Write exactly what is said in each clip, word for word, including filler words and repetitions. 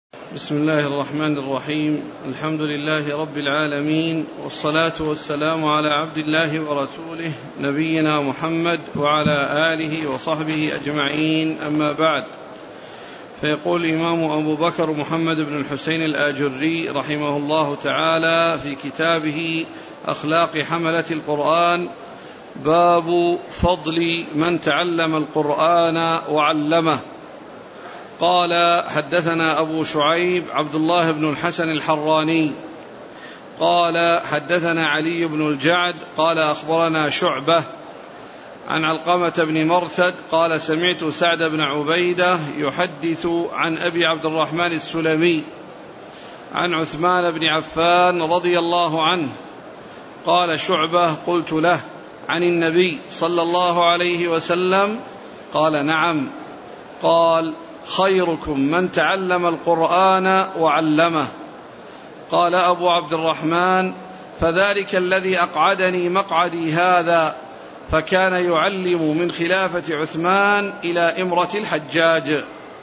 بسم الله الرحمن الرحيم. الحمد لله رب العالمين، والصلاة والسلام على عبد الله ورسوله نبينا محمد وعلى آله وصحبه أجمعين، أما بعد. فيقول الإمام أبو بكر محمد بن الحسين الآجري رحمه الله تعالى في كتابه أخلاق حملة القرآن: باب فضل من تعلم القرآن وعلمه. قال: حدثنا أبو شعيب عبد الله بن الحسن الحراني قال: حدثنا علي بن الجعد قال: أخبرنا شعبة عن علقمة بن مرثد قال: سمعت سعد بن عبيدة يحدث عن أبي عبد الرحمن السلمي عن عثمان بن عفان رضي الله عنه قال شعبة: قلت له: عن النبي صلى الله عليه وسلم؟ قال: نعم. قال: خيركم من تعلم القرآن وعلمه. قال أبو عبد الرحمن: فذلك الذي أقعدني مقعدي هذا، فكان يعلم من خلافة عثمان إلى إمرة الحجاج.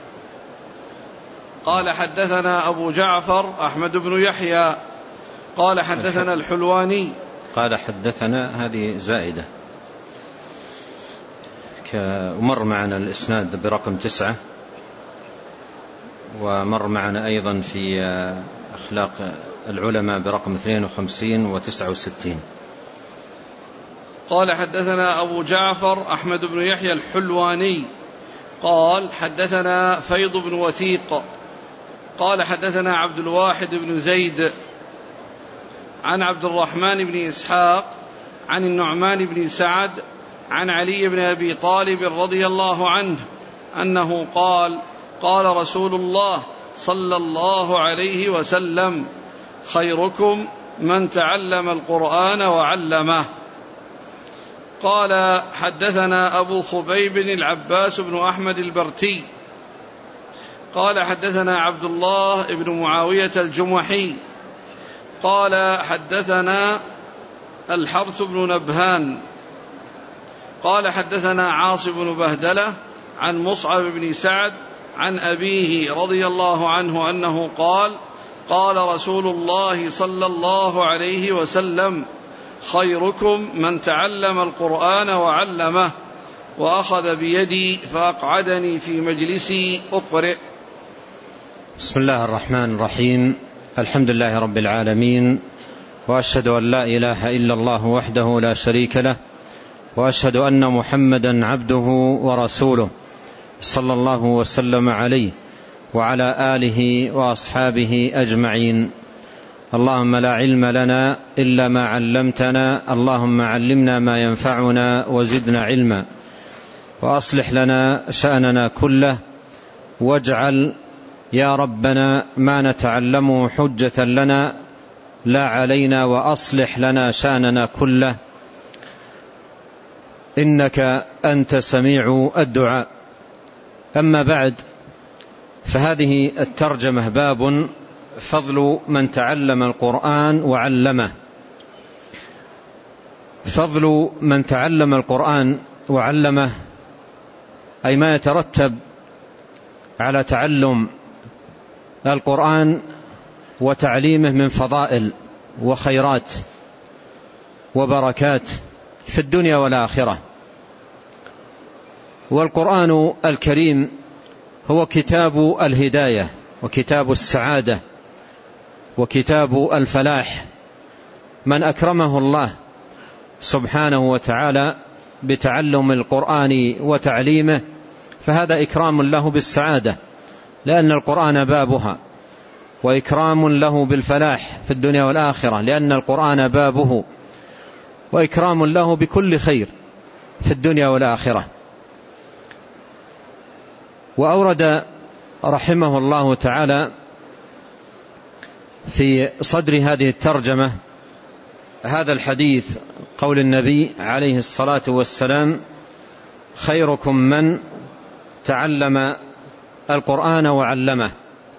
قال: حدثنا أبو جعفر أحمد بن يحيى قال: حدثنا الحلواني. قال: حدثنا هذه زائدة، ومر معنا الإسناد برقم تسعة، ومر معنا أيضا في أخلاق العلماء برقم اثنين وخمسين وتسعة وستين. قال: حدثنا أبو جعفر أحمد بن يحيى الحلواني قال: حدثنا فيض بن وثيق قال: حدثنا عبد الواحد بن زيد عن عبد الرحمن بن إسحاق عن النعمان بن سعد عن علي بن أبي طالب رضي الله عنه أنه قال: قال رسول الله صلى الله عليه وسلم: خيركم من تعلم القرآن وعلمه. قال: حدثنا أبو خبيب العباس بن أحمد البرتي قال: حدثنا عبد الله بن معاوية الجمحي قال: حدثنا الحرث بن نبهان قال: حدثنا عاصم بن بهدلة عن مصعب بن سعد عن أبيه رضي الله عنه أنه قال: قال رسول الله صلى الله عليه وسلم: خيركم من تعلم القرآن وعلمه، وأخذ بيدي فأقعدني في مجلسي أقرئ. بسم الله الرحمن الرحيم. الحمد لله رب العالمين، وأشهد أن لا إله إلا الله وحده لا شريك له، وأشهد أن محمدا عبده ورسوله، صلى الله وسلم عليه وعلى آله وأصحابه أجمعين. اللهم لا علم لنا إلا ما علمتنا، اللهم علمنا ما ينفعنا وزدنا علما، وأصلح لنا شأننا كله، واجعل يا ربنا ما نتعلمه حجة لنا لا علينا، وأصلح لنا شأننا كله، إنك أنت سميع الدعاء. أما بعد، فهذه الترجمة باب فضل من تعلم القرآن وعلمه. فضل من تعلم القرآن وعلمه أي ما يترتب على تعلم القرآن وتعليمه من فضائل وخيرات وبركات في الدنيا والآخرة. والقرآن الكريم هو كتاب الهداية وكتاب السعادة وكتاب الفلاح. من أكرمه الله سبحانه وتعالى بتعلم القرآن وتعليمه فهذا إكرام له بالسعادة، لأن القرآن بابها، وإكرام له بالفلاح في الدنيا والآخرة، لأن القرآن بابه، وإكرام له بكل خير في الدنيا والآخرة. وأورد رحمه الله تعالى في صدر هذه الترجمة هذا الحديث، قول النبي عليه الصلاة والسلام: خيركم من تعلم القرآن وعلمه.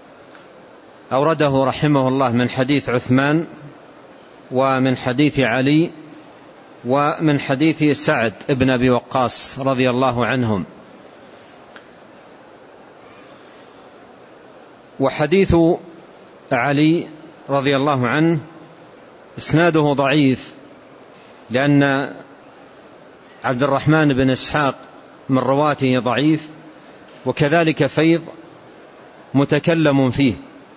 أورده رحمه الله من حديث عثمان، ومن حديث علي، ومن حديث سعد ابن أبي وقاص رضي الله عنهم. وحديث علي رضي الله عنه إسناده ضعيف، لأن عبد الرحمن بن إسحاق من رواته ضعيف، وكذلك فيض متكلم فيه.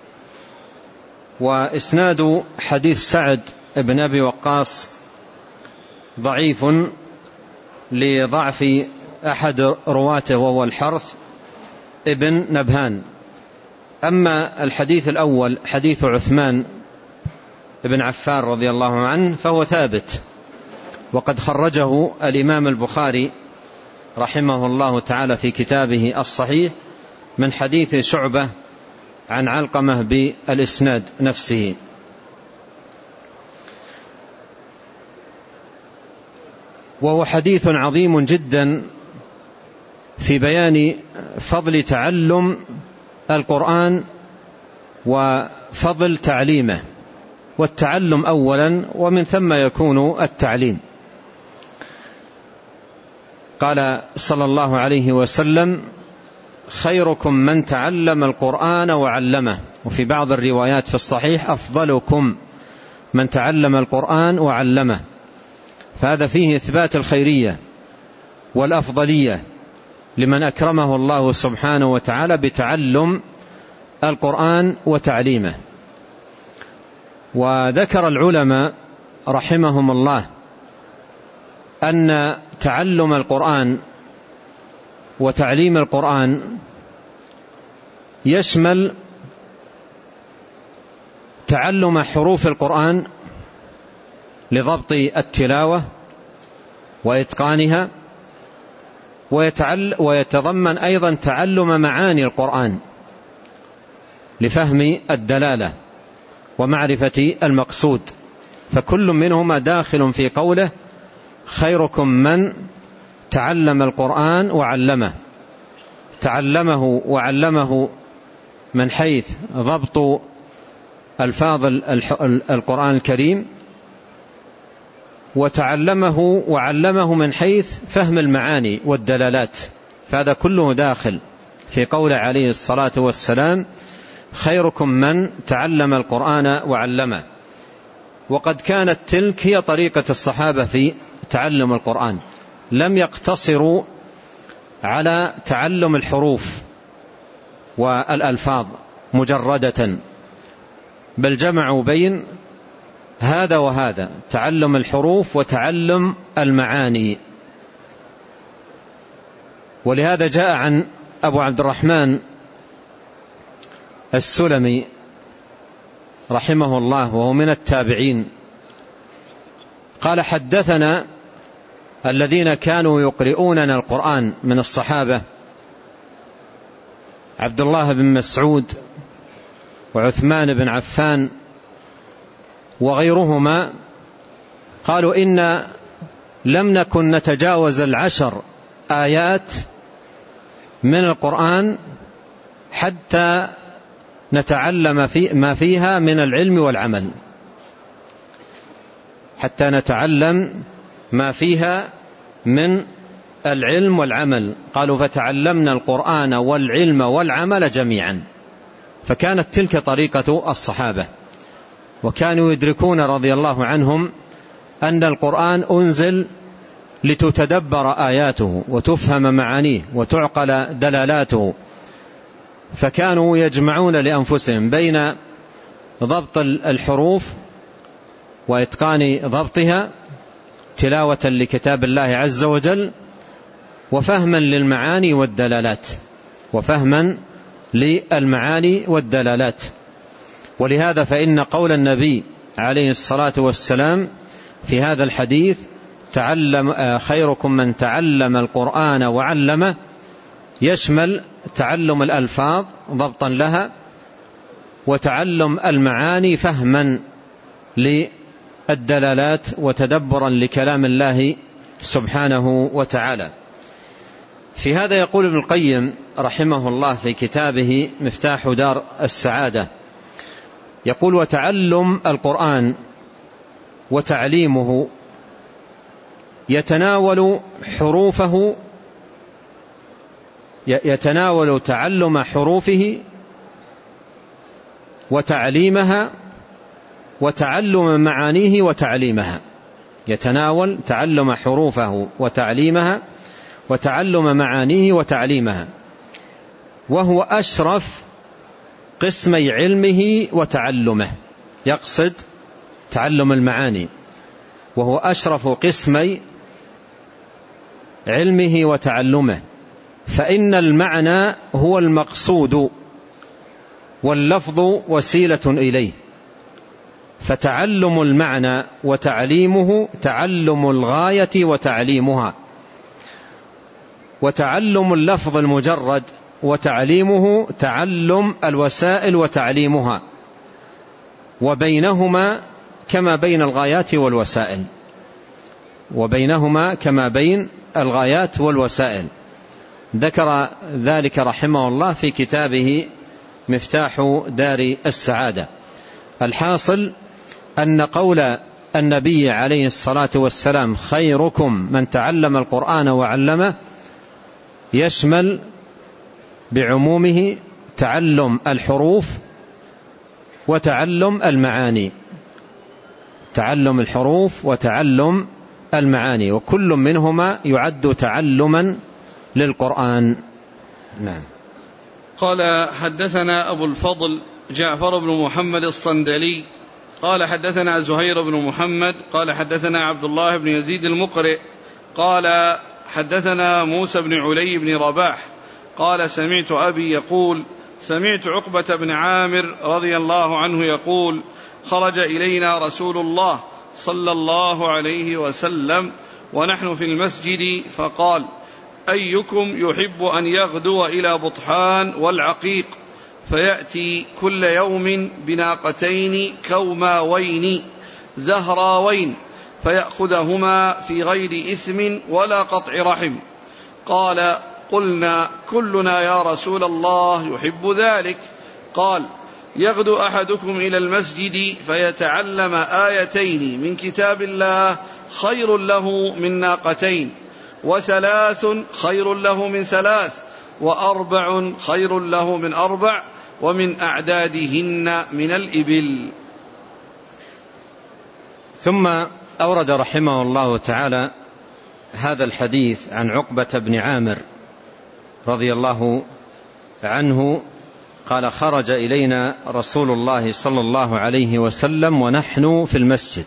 وإسناد حديث سعد بن أبي وقاص ضعيف لضعف أحد رواته وهو الحرث ابن نبهان. أما الحديث الأول حديث عثمان بن عفان رضي الله عنه فهو ثابت، وقد خرجه الإمام البخاري رحمه الله تعالى في كتابه الصحيح من حديث شعبة عن علقمة بالإسناد نفسه. وهو حديث عظيم جدا في بيان فضل تعلم القرآن وفضل تعليمه، والتعلم أولا ومن ثم يكون التعليم. قال صلى الله عليه وسلم: خيركم من تعلم القرآن وعلمه. وفي بعض الروايات في الصحيح: أفضلكم من تعلم القرآن وعلمه. فهذا فيه إثبات الخيرية والأفضلية لمن أكرمه الله سبحانه وتعالى بتعلم القرآن وتعليمه. وذكر العلماء رحمهم الله أن تعلم القرآن وتعليم القرآن يشمل تعلم حروف القرآن لضبط التلاوة وإتقانها، ويتضمن أيضا تعلم معاني القرآن لفهم الدلالة ومعرفة المقصود. فكل منهما داخل في قوله: خيركم من تعلم القرآن وعلمه. تعلمه وعلمه من حيث ضبط ألفاظ القرآن الكريم، وتعلمه وعلمه من حيث فهم المعاني والدلالات. فهذا كله داخل في قول عليه الصلاة والسلام: خيركم من تعلم القرآن وعلمه. وقد كانت تلك هي طريقة الصحابة في تعلم القرآن، لم يقتصروا على تعلم الحروف والألفاظ مجردة، بل جمعوا بين هذا وهذا، تعلم الحروف وتعلم المعاني. ولهذا جاء عن أبو عبد الرحمن السلمي رحمه الله وهو من التابعين قال: حدثنا الذين كانوا يقرؤوننا القرآن من الصحابة عبد الله بن مسعود وعثمان بن عفان وغيرهما، قالوا: إن لم نكن نتجاوز العشر آيات من القرآن حتى نتعلم في ما فيها من العلم والعمل، حتى نتعلم ما فيها من العلم والعمل. قالوا: فتعلمنا القرآن والعلم والعمل جميعا. فكانت تلك طريقة الصحابة، وكانوا يدركون رضي الله عنهم أن القرآن أنزل لتتدبر آياته وتفهم معانيه وتعقل دلالاته، فكانوا يجمعون لأنفسهم بين ضبط الحروف وإتقان ضبطها تلاوة لكتاب الله عز وجل، وفهما للمعاني والدلالات وفهما للمعاني والدلالات. ولهذا فإن قول النبي عليه الصلاة والسلام في هذا الحديث: تعلم خيركم من تعلم القرآن وعلمه، يشمل تعلم الألفاظ ضبطا لها، وتعلم المعاني فهما للدلالات وتدبرا لكلام الله سبحانه وتعالى. في هذا يقول ابن القيم رحمه الله في كتابه مفتاح دار السعادة، يقول: وتعلم القرآن وتعليمه يتناول حروفه يتناول تعلم حروفه وتعليمها وتعلم معانيه وتعليمها، يتناول تعلم حروفه وتعليمها وتعلم معانيه وتعليمها، وهو أشرف قسمي علمه وتعلمه، يقصد تعلم المعاني، وهو أشرف قسمي علمه وتعلمه، فإن المعنى هو المقصود واللفظ وسيلة إليه، فتعلم المعنى وتعليمه تعلم الغاية وتعليمها، وتعلم اللفظ المجرد وتعليمه تعلم الوسائل وتعليمها، وبينهما كما بين الغايات والوسائل وبينهما كما بين الغايات والوسائل. ذكر ذلك رحمه الله في كتابه مفتاح دار السعادة. الحاصل أن قول النبي عليه الصلاة والسلام خيركم من تعلم القرآن وعلمه يشمل بعمومه تعلم الحروف وتعلم المعاني، تعلم الحروف وتعلم المعاني، وكل منهما يعد تعلما للقرآن. نعم. قال حدثنا أبو الفضل جعفر بن محمد الصندلي قال حدثنا زهير بن محمد قال حدثنا عبد الله بن يزيد المقرئ قال حدثنا موسى بن علي بن رباح قال سمعت أبي يقول سمعت عقبة بن عامر رضي الله عنه يقول خرج إلينا رسول الله صلى الله عليه وسلم ونحن في المسجد فقال أيكم يحب أن يغدو إلى بطحان والعقيق فيأتي كل يوم بناقتين كوماوين زهراوين فيأخذهما في غير إثم ولا قطع رحم؟ قال قلنا كلنا يا رسول الله يحب ذلك. قال يغدو أحدكم إلى المسجد فيتعلم آيتين من كتاب الله خير له من ناقتين، وثلاث خير له من ثلاث، وأربع خير له من أربع، ومن أعدادهن من الإبل. ثم أورد رحمه الله تعالى هذا الحديث عن عقبة بن عامر رضي الله عنه قال خرج إلينا رسول الله صلى الله عليه وسلم ونحن في المسجد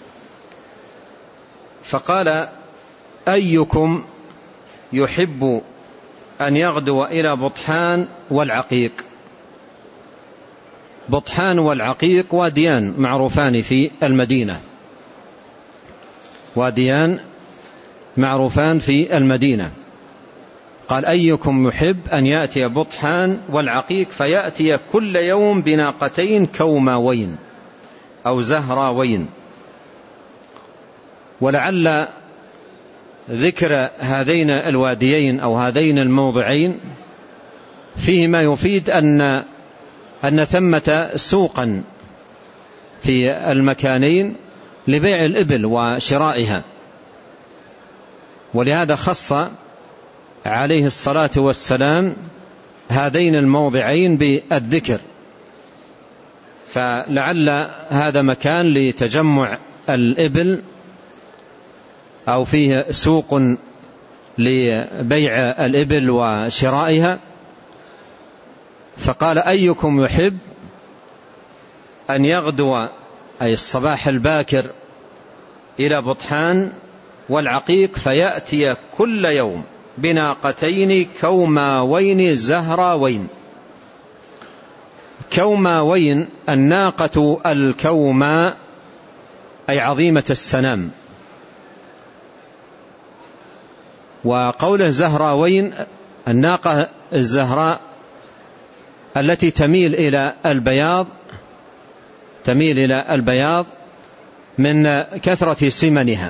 فقال أيكم يحب أن يغدو إلى بطحان والعقيق. بطحان والعقيق واديان معروفان في المدينة، واديان معروفان في المدينة. قال أيكم يحب أن يأتي بطحان والعقيق فيأتي كل يوم بناقتين كوماوين أو زهراوين. ولعل ذكر هذين الواديين أو هذين الموضعين فيه ما يفيد أن أن ثمة سوقا في المكانين لبيع الإبل وشرائها، ولهذا خص عليه الصلاة والسلام هذين الموضعين بالذكر، فلعل هذا مكان لتجمع الإبل أو فيه سوق لبيع الإبل وشرائها. فقال أيكم يحب أن يغدو أي الصباح الباكر إلى بطحان والعقيق فيأتي كل يوم بناقتين كوماوين زهراوين. كوماوين الناقة الكوما أي عظيمة السنام، وقوله زهراوين الناقة الزهراء التي تميل إلى البياض تميل إلى البياض من كثرة سمنها.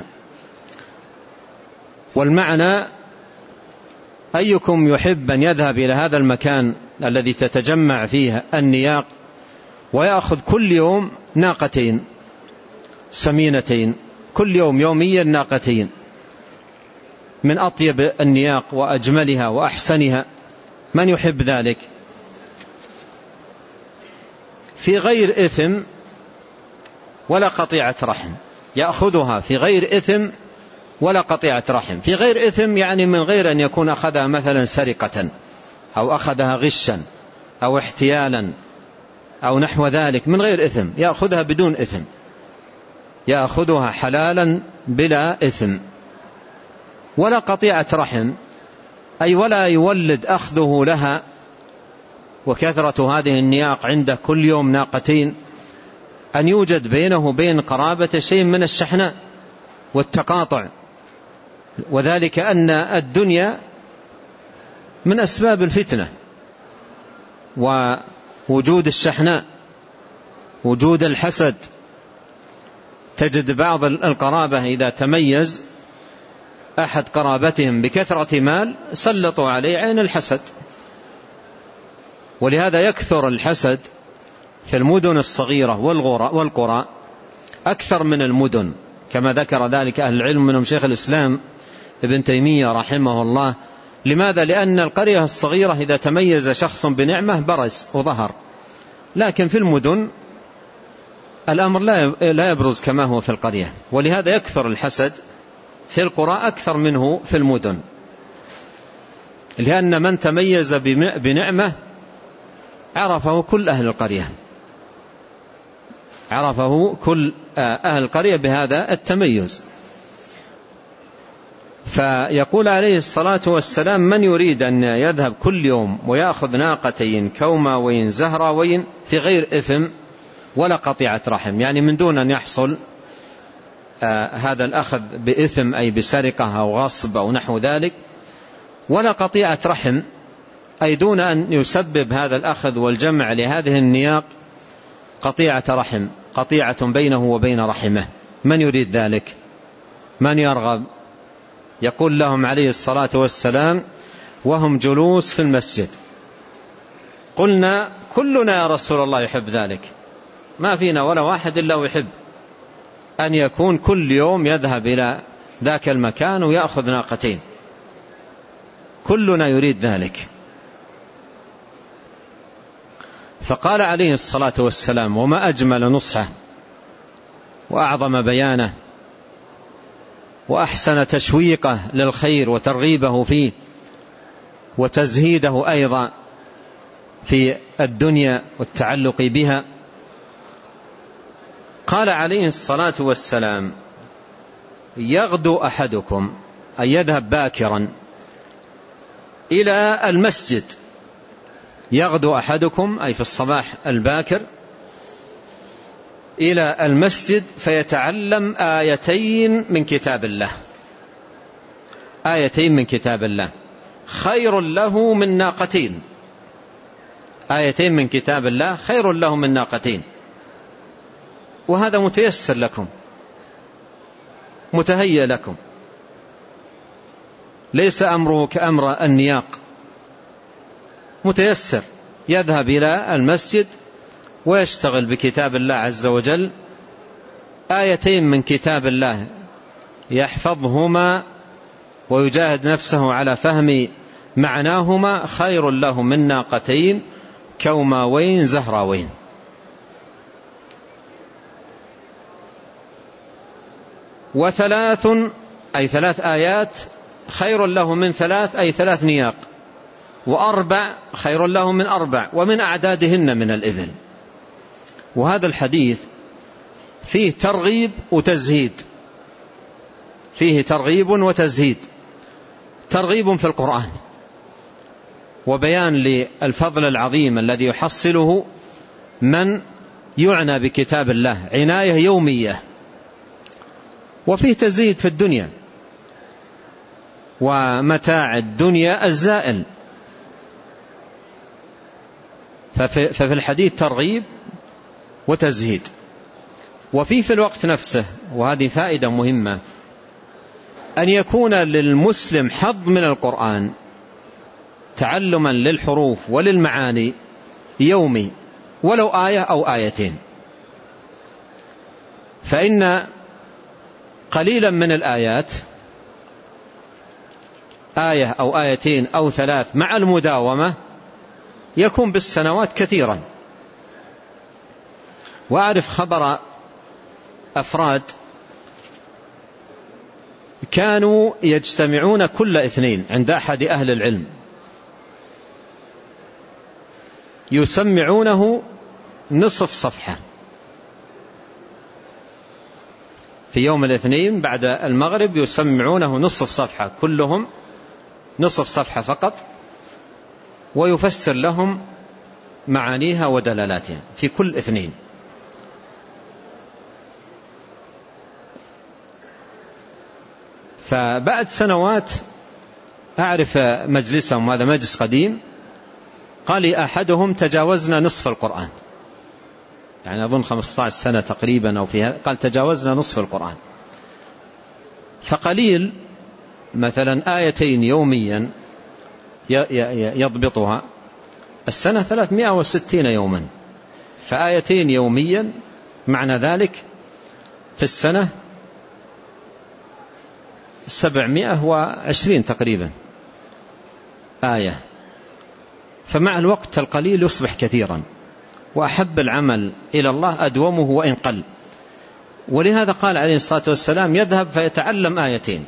والمعنى أيكم يحب أن يذهب إلى هذا المكان الذي تتجمع فيه النياق ويأخذ كل يوم ناقتين سمينتين، كل يوم يوميا ناقتين من أطيب النياق وأجملها وأحسنها، من يحب ذلك؟ في غير إثم ولا قطيعة رحم، يأخذها في غير إثم ولا قطيعة رحم. في غير إثم يعني من غير أن يكون أخذها مثلا سرقة أو أخذها غشا أو احتيالا أو نحو ذلك، من غير إثم، يأخذها بدون إثم، يأخذها حلالا بلا إثم. ولا قطيعة رحم أي ولا يولد أخذه لها وكثرة هذه النياق عنده كل يوم ناقتين أن يوجد بينه وبين قرابة شيء من الشحناء والتقاطع، وذلك أن الدنيا من أسباب الفتنة ووجود الشحناء، وجود الحسد. تجد بعض القرابة إذا تميز أحد قرابتهم بكثرة مال سلطوا عليه عين الحسد، ولهذا يكثر الحسد في المدن الصغيرة والقرى أكثر من المدن، كما ذكر ذلك أهل العلم منهم شيخ الإسلام ابن تيمية رحمه الله. لماذا؟ لأن القرية الصغيرة إذا تميز شخص بنعمة برز وظهر، لكن في المدن الأمر لا يبرز كما هو في القرية، ولهذا يكثر الحسد في القرى أكثر منه في المدن، لأن من تميز بنعمة عرفه كل أهل القرية، عرفه كل أهل القرية بهذا التميز. فيقول عليه الصلاة والسلام: من يريد أن يذهب كل يوم ويأخذ ناقتين كوماوين زهراوين في غير إثم ولا قطيعة رحم، يعني من دون أن يحصل آه هذا الأخذ بإثم أي بسرقة أو غصب أو نحو ذلك، ولا قطيعة رحم أي دون أن يسبب هذا الأخذ والجمع لهذه النياق قطيعة رحم، قطيعة بينه وبين رحمه. من يريد ذلك؟ من يرغب؟ يقول لهم عليه الصلاة والسلام وهم جلوس في المسجد: قلنا كلنا يا رسول الله يحب ذلك، ما فينا ولا واحد إلا ويحب أن يكون كل يوم يذهب إلى ذاك المكان ويأخذ ناقتين، كلنا يريد ذلك. فقال عليه الصلاة والسلام: وما أجمل نصحه وأعظم بيانه وأحسن تشويقه للخير وترغيبه فيه وتزهيده أيضا في الدنيا والتعلق بها. قال عليه الصلاة والسلام: يغدو أحدكم، أن يذهب باكرا إلى المسجد، يغدو أحدكم أي في الصباح الباكر إلى المسجد فيتعلم آيتين من كتاب الله، آيتين من كتاب الله خير له من ناقتين، آيتين من كتاب الله خير له من ناقتين. وهذا متيسر لكم، متهيأ لكم، ليس أمره كأمر النياق، متيسر، يذهب إلى المسجد ويشتغل بكتاب الله عز وجل، آيتين من كتاب الله يحفظهما ويجاهد نفسه على فهم معناهما خير له من ناقتين كوماوين زهراوين. وثلاث أي ثلاث آيات خير له من ثلاث أي ثلاث نياق، وأربع خير له من أربع ومن أعدادهن من الإبل. وهذا الحديث فيه ترغيب وتزهيد، فيه ترغيب وتزهيد، ترغيب في القرآن وبيان للفضل العظيم الذي يحصله من يعنى بكتاب الله عناية يومية، وفيه تزهيد في الدنيا ومتاع الدنيا الزائل. ففي, ففي الحديث ترغيب وتزهيد، وفي في الوقت نفسه، وهذه فائدة مهمة، أن يكون للمسلم حظ من القرآن تعلما للحروف وللمعاني يومي، ولو آية أو آيتين. فإن قليلا من الآيات، آية أو آيتين أو ثلاث، مع المداومة يكون بالسنوات كثيرا. وأعرف خبر أفراد كانوا يجتمعون كل اثنين عند أحد أهل العلم يسمعونه نصف صفحة في يوم الاثنين بعد المغرب، يسمعونه نصف صفحة كلهم، نصف صفحة فقط، ويفسر لهم معانيها ودلالاتها في كل اثنين. فبعد سنوات أعرف مجلسهم، هذا مجلس قديم، قال لي أحدهم تجاوزنا نصف القرآن، يعني أظن خمسة عشر سنة تقريبا أو فيها، قال تجاوزنا نصف القرآن. فقليل مثلا آيتين يوميا يضبطها، السنة ثلاثمائة وستين يوما، فآيتين يوميا معنى ذلك في السنة سبعمائة وعشرين تقريبا آية. فمع الوقت القليل يصبح كثيرا، وأحب العمل إلى الله أدومه وإن قل. ولهذا قال عليه الصلاة والسلام يذهب فيتعلم آيتين،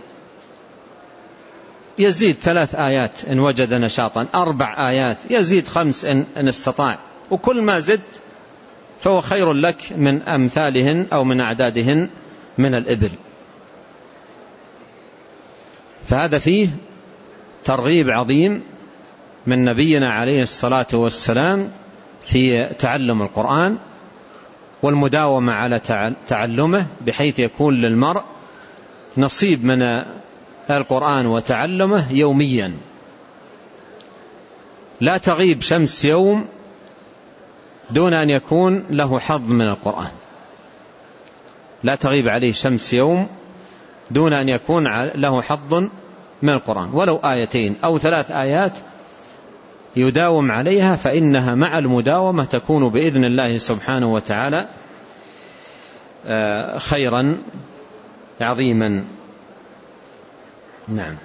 يزيد ثلاث آيات إن وجد نشاطا، أربع آيات، يزيد خمس إن, إن استطاع، وكل ما زد فهو خير لك من أمثالهن أو من أعدادهن من الإبل. فهذا فيه ترغيب عظيم من نبينا عليه الصلاة والسلام في تعلم القرآن والمداومة على تعلمه، بحيث يكون للمرء نصيب من القرآن وتعلمه يوميا، لا تغيب شمس يوم دون أن يكون له حظ من القرآن، لا تغيب عليه شمس يوم دون أن يكون له حظ من القرآن، ولو آيتين أو ثلاث آيات يداوم عليها، فإنها مع المداومة تكون بإذن الله سبحانه وتعالى خيرا عظيما. نعم.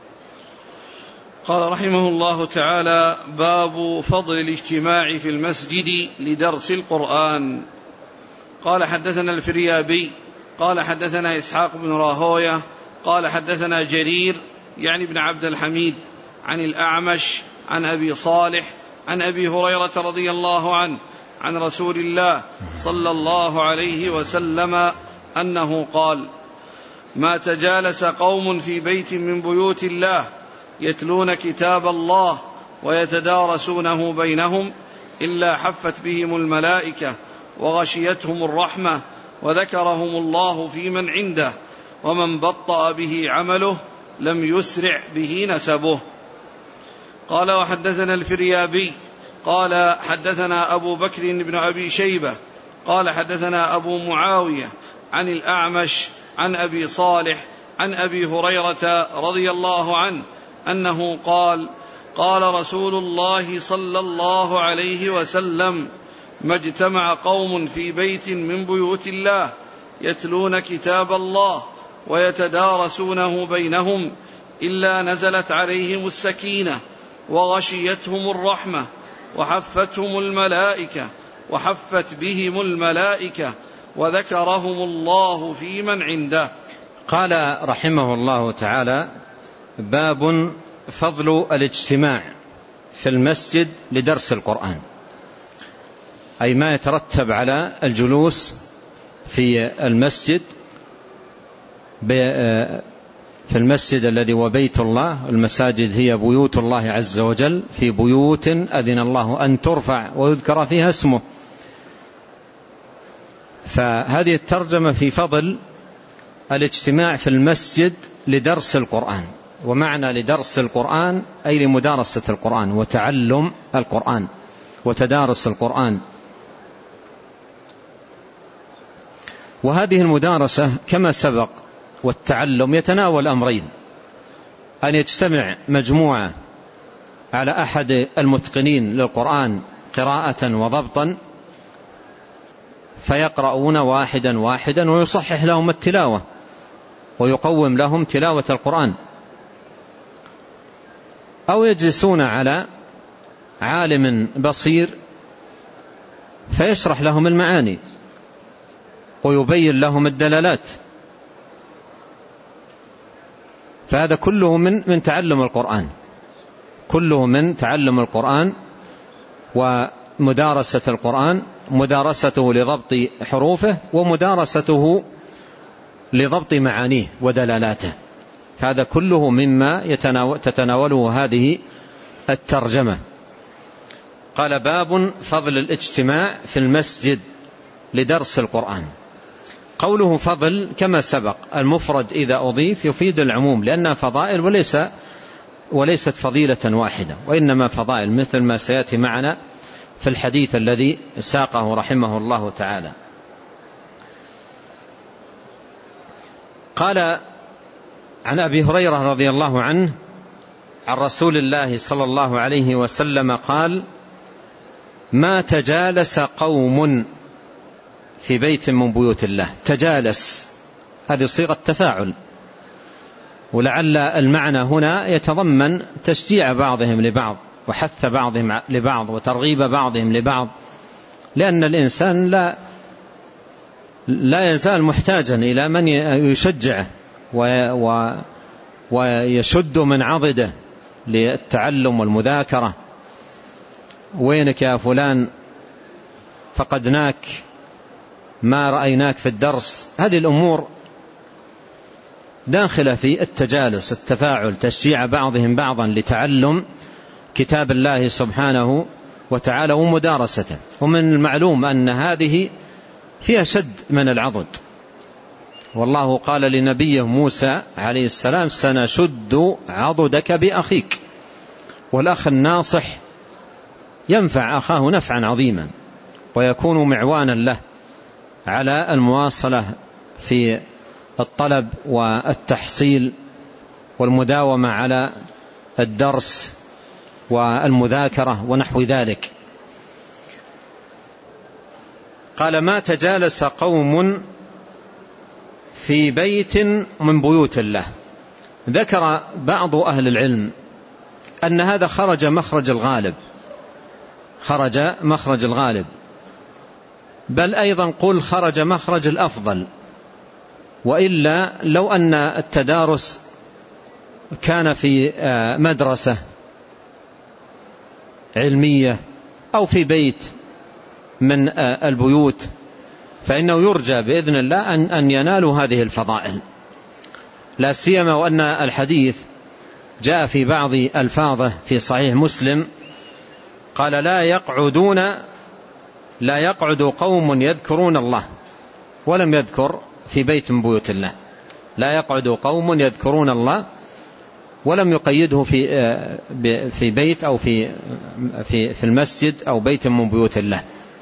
قال رحمه الله تعالى: باب فضل الاجتماع في المسجد لدرس القرآن. قال حدثنا الفريابي قال حدثنا إسحاق بن راهوية قال حدثنا جرير يعني ابن عبد الحميد عن الأعمش عن أبي صالح عن أبي هريرة رضي الله عنه عن رسول الله صلى الله عليه وسلم أنه قال: ما تجالس قوم في بيت من بيوت الله يتلون كتاب الله ويتدارسونه بينهم إلا حفت بهم الملائكة وغشيتهم الرحمة وذكرهم الله في من عنده، ومن بطأ به عمله لم يسرع به نسبه. قال: وحدثنا الفريابي قال حدثنا أبو بكر بن أبي شيبة قال حدثنا أبو معاوية عن الأعمش عن أبي صالح عن أبي هريرة رضي الله عنه أنه قال: قال رسول الله صلى الله عليه وسلم: ما اجتمع قوم في بيت من بيوت الله يتلون كتاب الله ويتدارسونه بينهم إلا نزلت عليهم السكينة وغشيتهم الرحمة وحفتهم الملائكة وحفت بهم الملائكة وذكرهم الله في من عنده. قال رحمه الله تعالى: باب فضل الاجتماع في المسجد لدرس القرآن، أي ما يترتب على الجلوس في المسجد في المسجد الذي هو بيت الله. المساجد هي بيوت الله عز وجل، في بيوت أذن الله أن ترفع ويذكر فيها اسمه. فهذه الترجمة في فضل الاجتماع في المسجد لدرس القرآن. ومعنى لدرس القرآن أي لمدارسة القرآن وتعلم القرآن وتدارس القرآن. وهذه المدارسة كما سبق والتعلم يتناول أمرين: أن يجتمع مجموعة على أحد المتقنين للقرآن قراءة وضبطا فيقرؤون واحدا واحدا ويصحح لهم التلاوة ويقوم لهم تلاوة القرآن، أو يجلسون على عالم بصير فيشرح لهم المعاني ويبين لهم الدلالات. فهذا كله من من تعلم القرآن، كله من تعلم القرآن ومدارسة القرآن، مدارسته لضبط حروفه ومدارسته لضبط معانيه ودلالاته. هذا كله مما تتناوله هذه الترجمة. قال: باب فضل الاجتماع في المسجد لدرس القرآن. قوله فضل كما سبق، المفرد إذا أضيف يفيد العموم، لأنها فضائل وليس وليست فضيلة واحدة، وإنما فضائل، مثل ما سيأتي معنا في الحديث الذي ساقه رحمه الله تعالى. قال عن أبي هريرة رضي الله عنه عن رسول الله صلى الله عليه وسلم قال: ما تجالس قوم في بيت من بيوت الله. تجالس هذه صيغة تفاعل، ولعل المعنى هنا يتضمن تشجيع بعضهم لبعض وحث بعضهم لبعض وترغيب بعضهم لبعض، لأن الإنسان لا لا يزال محتاجا إلى من يشجعه ويشد من عضده للتعلم والمذاكرة. وينك يا فلان، فقدناك، ما رأيناك في الدرس. هذه الأمور داخلة في التجالس، التفاعل، تشجيع بعضهم بعضا لتعلم كتاب الله سبحانه وتعالى ومدارسته. ومن المعلوم أن هذه فيها شد من العضد، والله قال لنبيه موسى عليه السلام: سنشد عضدك بأخيك. والأخ الناصح ينفع أخاه نفعا عظيما، ويكون معوانا له على المواصلة في الطلب والتحصيل والمداومة على الدرس والمذاكرة ونحو ذلك. قال: ما تجالس قوم في بيت من بيوت الله. ذكر بعض أهل العلم أن هذا خرج مخرج الغالب، خرج مخرج الغالب، بل أيضا قل خرج مخرج الأفضل. وإلا لو أن التدارس كان في مدرسة علمية أو في بيت من البيوت فإنه يرجى بإذن الله أن أن ينالوا هذه الفضائل، لا سيما وأن الحديث جاء في بعض ألفاظه في صحيح مسلم قال: لا يقعدون لا يقعد قوم يذكرون الله، ولم يذكر في بيت من بيوت الله. لا يقعد قوم يذكرون الله، ولم يقيده في في بيت أو في في في المسجد أو بيت من بيوت الله.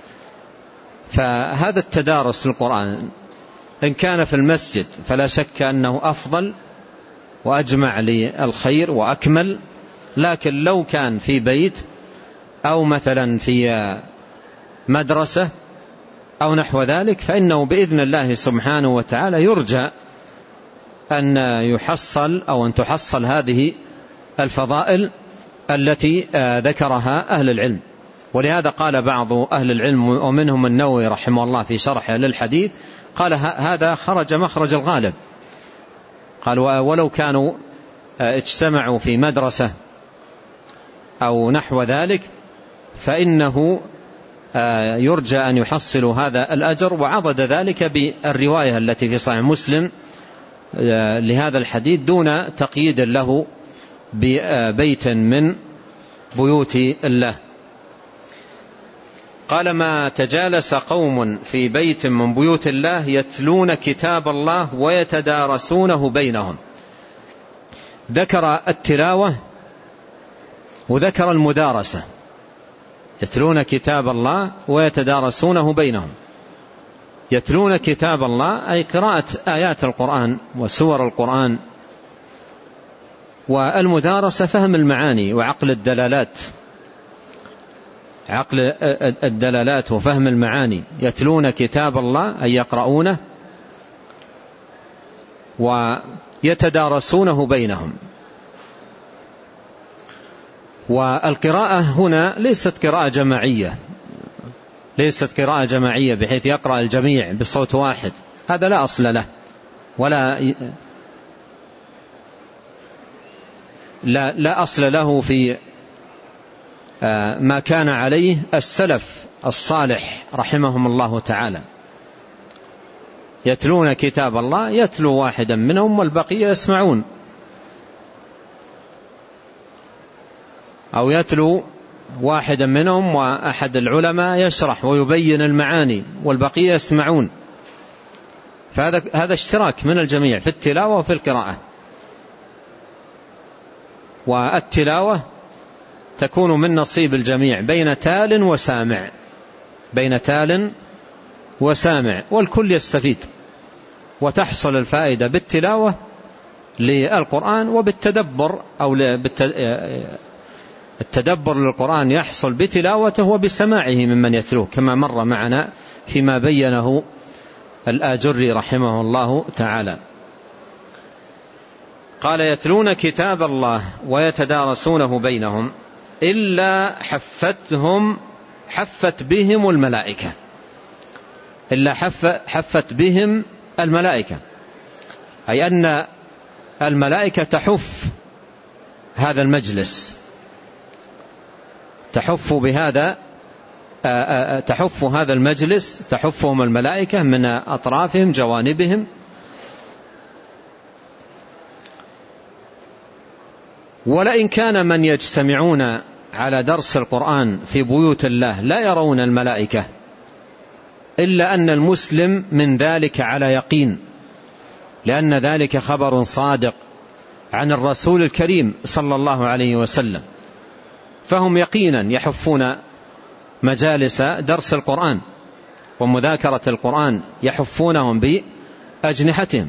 فهذا التدارس للقرآن إن كان في المسجد فلا شك أنه أفضل وأجمع للخير وأكمل، لكن لو كان في بيت أو مثلا في مدرسة أو نحو ذلك فإنه بإذن الله سبحانه وتعالى يرجى أن يحصل أو أن تحصل هذه الفضائل التي ذكرها أهل العلم. ولهذا قال بعض أهل العلم ومنهم النووي رحمه الله في شرحه للحديث، قال: هذا خرج مخرج الغالب. قال: ولو كانوا اجتمعوا في مدرسة أو نحو ذلك فإنه يرجى أن يحصلوا هذا الأجر. وعضد ذلك بالرواية التي في صحيح مسلم لهذا الحديث دون تقييد له ببيت من بيوت الله. قال: ما تجالس قوم في بيت من بيوت الله يتلون كتاب الله ويتدارسونه بينهم. ذكر التلاوة وذكر المدارسة. يتلون كتاب الله ويتدارسونه بينهم. يتلون كتاب الله أي قراءة آيات القرآن وسور القرآن، والمدارسة فهم المعاني وعقل الدلالات، عقل الدلالات وفهم المعاني. يتلون كتاب الله أي يقرؤونه ويتدارسونه بينهم. والقراءة هنا ليست قراءة جماعية، ليست قراءة جماعية بحيث يقرأ الجميع بصوت واحد، هذا لا أصل له، ولا لا, لا أصل له في ما كان عليه السلف الصالح رحمهم الله تعالى. يتلون كتاب الله، يتلو واحدا منهم والبقية يسمعون، أو يتلو واحدا منهم وأحد العلماء يشرح ويبين المعاني والبقية يسمعون، فهذا هذا اشتراك من الجميع في التلاوة وفي القراءة. والتلاوة تكون من نصيب الجميع بين تال وسامع، بين تال وسامع، والكل يستفيد، وتحصل الفائدة بالتلاوة للقرآن وبالتدبر، أو التدبر للقرآن يحصل بتلاوته وبسماعه ممن يتلوه، كما مر معنا فيما بينه الآجري رحمه الله تعالى. قال: يتلون كتاب الله ويتدارسونه بينهم إلا حفتهم حفت بهم الملائكة، إلا حفت بهم الملائكة، أي أن الملائكة تحف هذا المجلس، تحف بهذا تحف هذا المجلس، تحفهم الملائكة من أطرافهم جوانبهم. ولئن كان من يجتمعون على درس القرآن في بيوت الله لا يرون الملائكة، إلا أن المسلم من ذلك على يقين، لأن ذلك خبر صادق عن الرسول الكريم صلى الله عليه وسلم، فهم يقينا يحفون مجالس درس القرآن ومذاكرة القرآن، يحفونهم بأجنحتهم.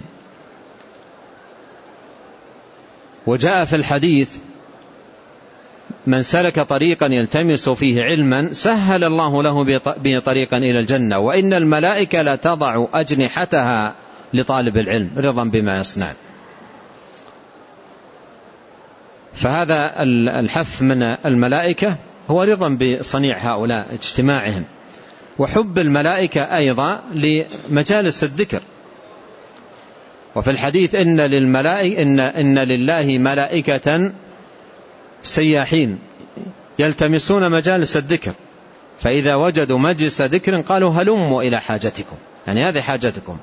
وجاء في الحديث: من سلك طريقا يلتمس فيه علما سهل الله له به طريقا إلى الجنة، وإن الملائكة لا تضع أجنحتها لطالب العلم رضا بما يصنع. فهذا الحف من الملائكة هو رضا بصنيع هؤلاء اجتماعهم، وحب الملائكة أيضا لمجالس الذكر. وفي الحديث: إن للملائكة إن, إن لله ملائكة سياحين يلتمسون مجالس الذكر، فإذا وجدوا مجلس ذكر قالوا هلموا إلى حاجتكم، يعني هذه حاجتكم،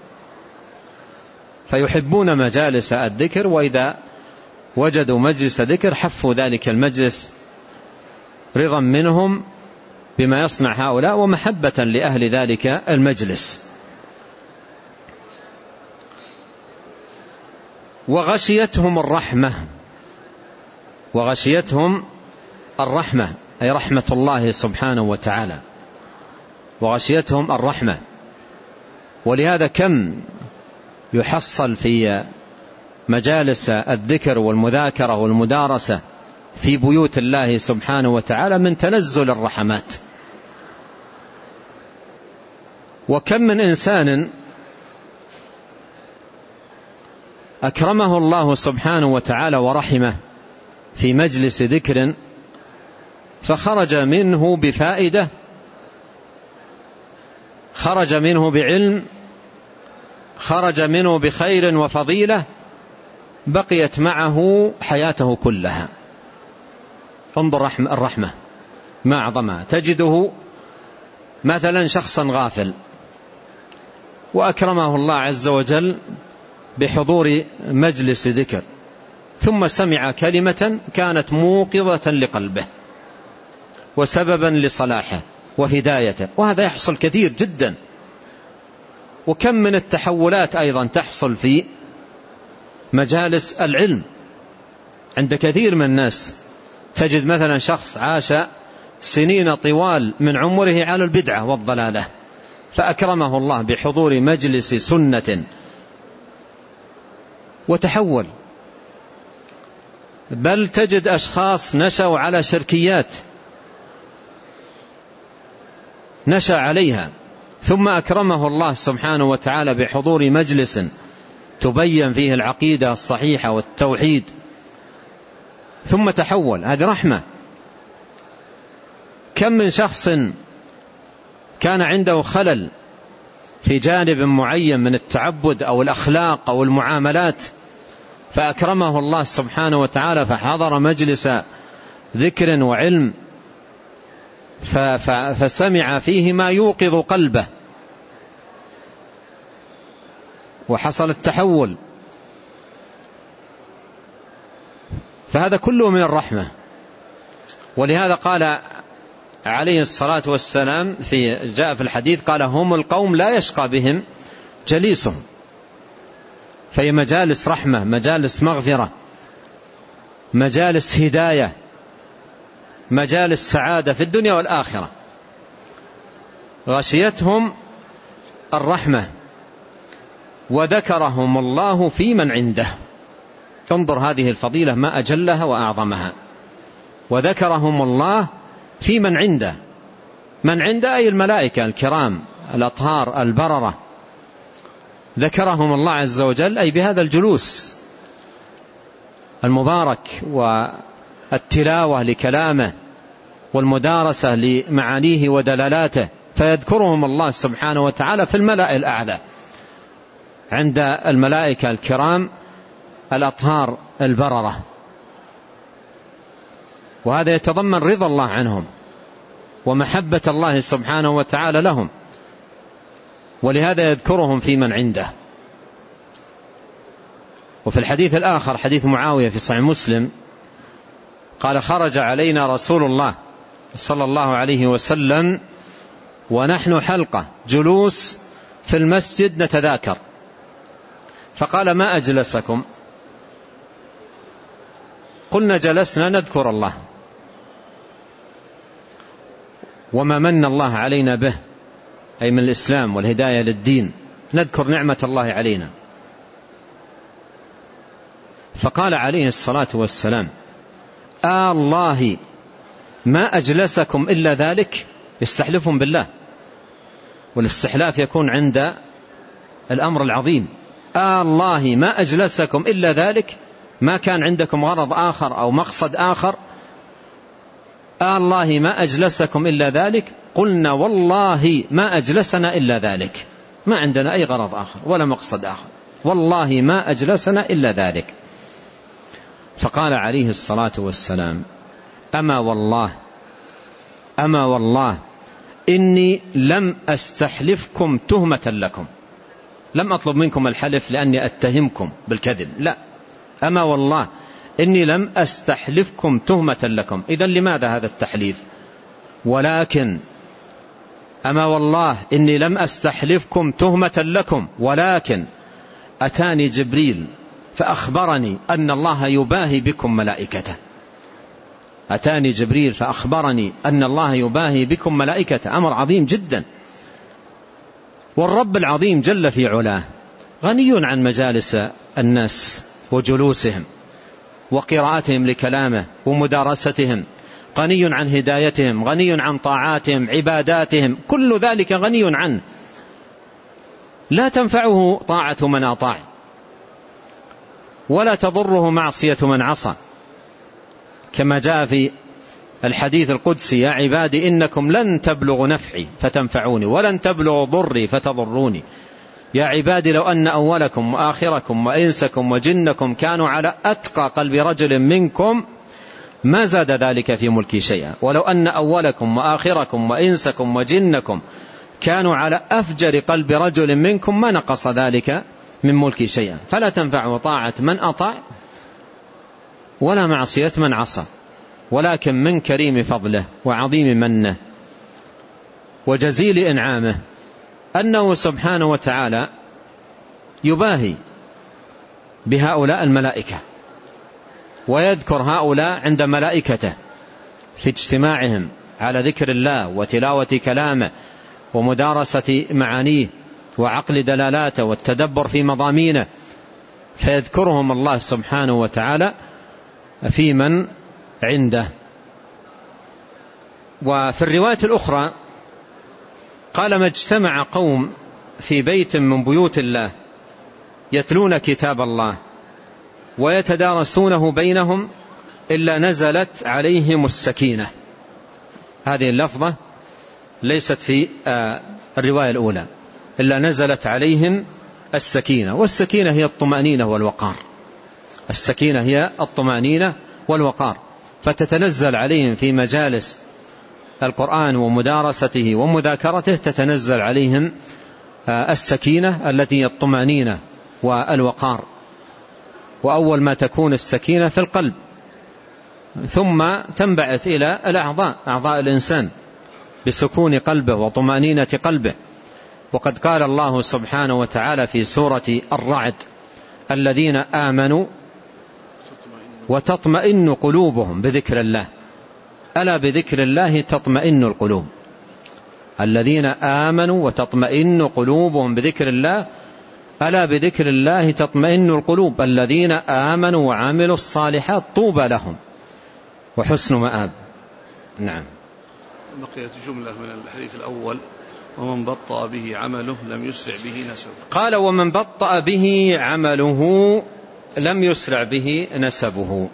فيحبون مجالس الذكر، وإذا وجدوا مجلس ذكر حفوا ذلك المجلس رضا منهم بما يصنع هؤلاء ومحبة لأهل ذلك المجلس. وغشيتهم الرحمة، وغشيتهم الرحمة أي رحمة الله سبحانه وتعالى، وغشيتهم الرحمة. ولهذا كم يحصل في مجالس الذكر والمذاكرة والمدارسة في بيوت الله سبحانه وتعالى من تنزل الرحمات، وكم من إنسان أكرمه الله سبحانه وتعالى ورحمه في مجلس ذكر فخرج منه بفائدة، خرج منه بعلم، خرج منه بخير وفضيلة بقيت معه حياته كلها. انظر الرحمة ما أعظمها. تجده مثلا شخصا غافل وأكرمه الله عز وجل بحضور مجلس ذكر، ثم سمع كلمة كانت موقظة لقلبه وسببا لصلاحه وهدايته، وهذا يحصل كثير جدا. وكم من التحولات أيضا تحصل في مجالس العلم عند كثير من الناس. تجد مثلا شخص عاش سنين طوال من عمره على البدعة والضلالة، فأكرمه الله بحضور مجلس سنة وتحول. بل تجد أشخاص نشأوا على شركيات، نشأ عليها، ثم أكرمه الله سبحانه وتعالى بحضور مجلس تبين فيه العقيدة الصحيحة والتوحيد، ثم تحول. هذه رحمة. كم من شخص كان عنده خلل في جانب معين من التعبد أو الأخلاق أو المعاملات، فأكرمه الله سبحانه وتعالى فحضر مجلس ذكر وعلم فسمع فيه ما يوقظ قلبه وحصل التحول. فهذا كله من الرحمة. ولهذا قال عليه الصلاة والسلام في جاء في الحديث قال هم القوم لا يشقى بهم جليسهم. فهي مجالس رحمة، مجالس مغفرة، مجالس هداية، مجالس سعادة في الدنيا والآخرة. غشيتهم الرحمة وذكرهم الله في من عنده. انظر هذه الفضيلة ما أجلها وأعظمها. وذكرهم الله في من عنده. من عنده أي الملائكة الكرام الأطهار البررة. ذكرهم الله عز وجل أي بهذا الجلوس المبارك والتلاوة لكلامه والمدارسة لمعانيه ودلالاته، فيذكرهم الله سبحانه وتعالى في الملأ الأعلى عند الملائكة الكرام الأطهار البررة. وهذا يتضمن رضا الله عنهم ومحبة الله سبحانه وتعالى لهم، ولهذا يذكرهم في من عنده. وفي الحديث الآخر حديث معاوية في صحيح مسلم قال خرج علينا رسول الله صلى الله عليه وسلم ونحن حلقة جلوس في المسجد نتذاكر، فقال ما أجلسكم؟ قلنا جلسنا نذكر الله وما من الله علينا به، أي من الإسلام والهداية للدين، نذكر نعمة الله علينا. فقال عليه الصلاة والسلام آه الله ما أجلسكم إلا ذلك. يستحلفون بالله، والاستحلاف يكون عند الأمر العظيم. آه الله ما أجلسكم إلا ذلك، ما كان عندكم غرض آخر أو مقصد آخر. آه الله ما أجلسكم إلا ذلك. قلنا والله ما أجلسنا إلا ذلك، ما عندنا أي غرض آخر ولا مقصد آخر، والله ما أجلسنا إلا ذلك. فقال عليه الصلاة والسلام أما والله أما والله إني لم أستحلفكم تهمة لكم. لم أطلب منكم الحلف لأني أتهمكم بالكذب، لا، أما والله إني لم أستحلفكم تهمة لكم. إذن لماذا هذا التحليف؟ ولكن أما والله إني لم أستحلفكم تهمة لكم، ولكن أتاني جبريل فأخبرني أن الله يباهي بكم ملائكته. أتاني جبريل فأخبرني أن الله يباهي بكم ملائكته. أمر عظيم جدا. والرب العظيم جل في علاه غني عن مجالس الناس وجلوسهم وقراءتهم لكلامه ومدارستهم، غني عن هدايتهم، غني عن طاعاتهم، عباداتهم، كل ذلك غني عنه. لا تنفعه طاعة من أطاع ولا تضره معصية من عصى، كما جاء في الحديث القدسي يا عبادي إنكم لن تبلغوا نفعي فتنفعوني ولن تبلغوا ضري فتضروني. يا عبادي لو أن أولكم وآخركم وإنسكم وجنكم كانوا على أتقى قلب رجل منكم ما زاد ذلك في ملكي شيئا، ولو أن أولكم وآخركم وإنسكم وجنكم كانوا على أفجر قلب رجل منكم ما نقص ذلك من ملكي شيئا. فلا تنفع طاعة من أطاع ولا معصية من عصى، ولكن من كريم فضله وعظيم منه وجزيل إنعامه أنه سبحانه وتعالى يباهي بهؤلاء الملائكة ويذكر هؤلاء عند ملائكته في اجتماعهم على ذكر الله وتلاوة كلامه ومدارسة معانيه وعقل دلالاته والتدبر في مضامينه، فيذكرهم الله سبحانه وتعالى في من عنده. وفي الرواية الأخرى قال ما اجتمع قوم في بيت من بيوت الله يتلون كتاب الله ويتدارسونه بينهم إلا نزلت عليهم السكينة. هذه اللفظة ليست في الرواية الأولى، إلا نزلت عليهم السكينة، والسكينة هي الطمأنينة والوقار. السكينة هي الطمأنينة والوقار، فتتنزل عليهم في مجالس القرآن ومدارسته ومذاكرته، تتنزل عليهم السكينة التي هي الطمأنينة والوقار. وأول ما تكون السكينة في القلب، ثم تنبعث إلى الأعضاء، أعضاء الإنسان بسكون قلبه وطمأنينة قلبه. وقد قال الله سبحانه وتعالى في سورة الرعد: الذين آمنوا وتطمئن قلوبهم بذكر الله، ألا بذكر الله تطمئن القلوب. الذين آمنوا وتطمئن قلوبهم بذكر الله، ألا بذكر الله تطمئن القلوب. الذين آمنوا وعملوا الصالحات طوبى لهم وحسن مآب. نعم. بقيت جملة من الحديث الأول: ومن بطأ به عمله لم يسرع به نسبه. قال: ومن بطأ به عمله لم يسرع به نسبه،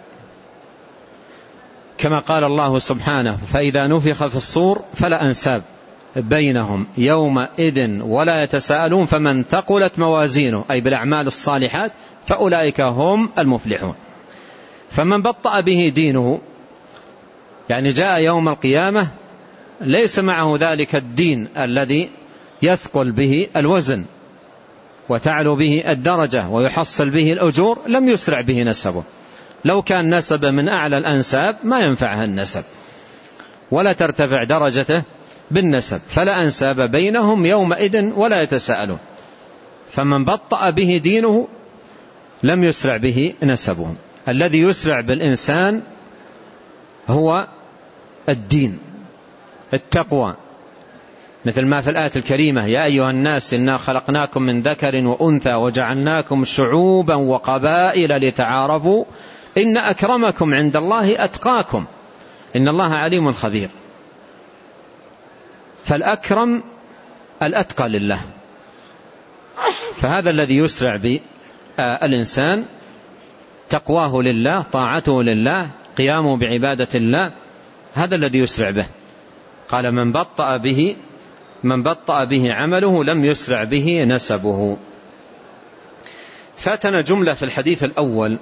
كما قال الله سبحانه: فإذا نفخ في الصور فلا أنساب بينهم يومئذ ولا يتساءلون فمن ثقلت موازينه، أي بالأعمال الصالحات، فأولئك هم المفلحون. فمن بطأ به دينه، يعني جاء يوم القيامة ليس معه ذلك الدين الذي يثقل به الوزن وتعلو به الدرجة ويحصل به الأجور، لم يسرع به نسبه. لو كان نسب من أعلى الأنساب ما ينفعها النسب ولا ترتفع درجته بالنسب، فلا أنساب بينهم يومئذ ولا يتساءلون. فمن بطأ به دينه لم يسرع به نسبه. الذي يسرع بالإنسان هو الدين، التقوى، مثل ما في الآية الكريمة: يا أيها الناس إنا خلقناكم من ذكر وأنثى وجعلناكم شعوبا وقبائل لتعارفوا إن أكرمكم عند الله أتقاكم إن الله عليم خبير. فالأكرم الأتقى لله، فهذا الذي يسرع بالإنسان: تقواه لله، طاعته لله، قيامه بعبادة الله، هذا الذي يسرع به. قال: من بطأ به من بطأ به عمله لم يسرع به نسبه. فاتنا جملة في الحديث الأول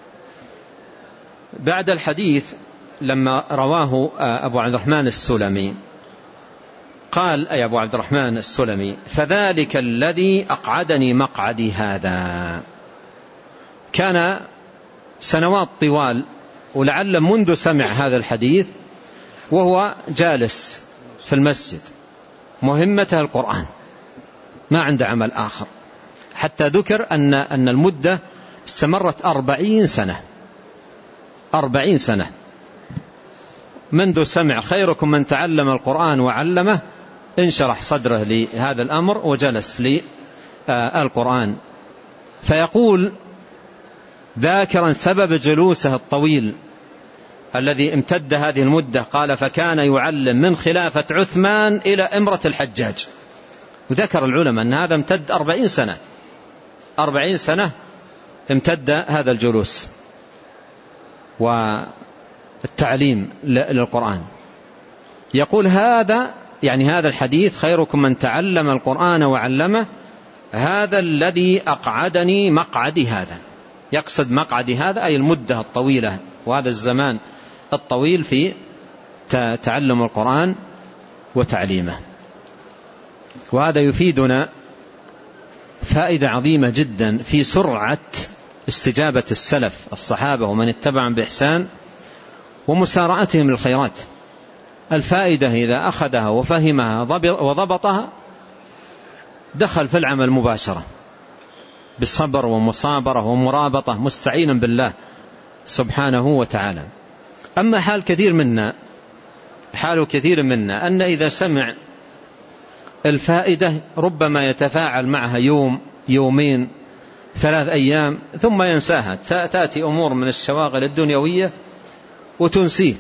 بعد الحديث لما رواه أبو عبد الرحمن السلمي، قال أي أبو عبد الرحمن السلمي: فذلك الذي أقعدني مقعدي هذا. كان سنوات طوال، ولعل منذ سمع هذا الحديث وهو جالس في المسجد، مهمته القرآن، ما عنده عمل آخر، حتى ذكر أن أن المدة استمرت أربعين سنة أربعين سنة منذ سمع خيركم من تعلم القرآن وعلمه، انشرح صدره لهذا الأمر وجلس للقرآن. فيقول ذاكرا سبب جلوسه الطويل الذي امتد هذه المدة، قال: فكان يعلم من خلافة عثمان إلى إمرة الحجاج. وذكر العلماء أن هذا امتد أربعين سنة أربعين سنة امتد هذا الجلوس والتعليم للقرآن. يقول هذا يعني هذا الحديث: خيركم من تعلم القرآن وعلمه، هذا الذي أقعدني مقعدي هذا. يقصد مقعدي هذا أي المدة الطويلة وهذا الزمان الطويل في تعلم القرآن وتعليمه. وهذا يفيدنا فائدة عظيمة جدا في سرعة استجابة السلف الصحابة ومن اتبعهم بإحسان ومسارعتهم للخيرات. الفائدة إذا أخذها وفهمها وضبطها دخل في العمل مباشرة بالصبر ومصابرة ومرابطة، مستعينا بالله سبحانه وتعالى. أما حال كثير منا حال كثير منا أن إذا سمع الفائدة ربما يتفاعل معها يوم يومين ثلاث أيام ثم ينساها، تأتي أمور من الشواغل الدنيوية وتنسيه.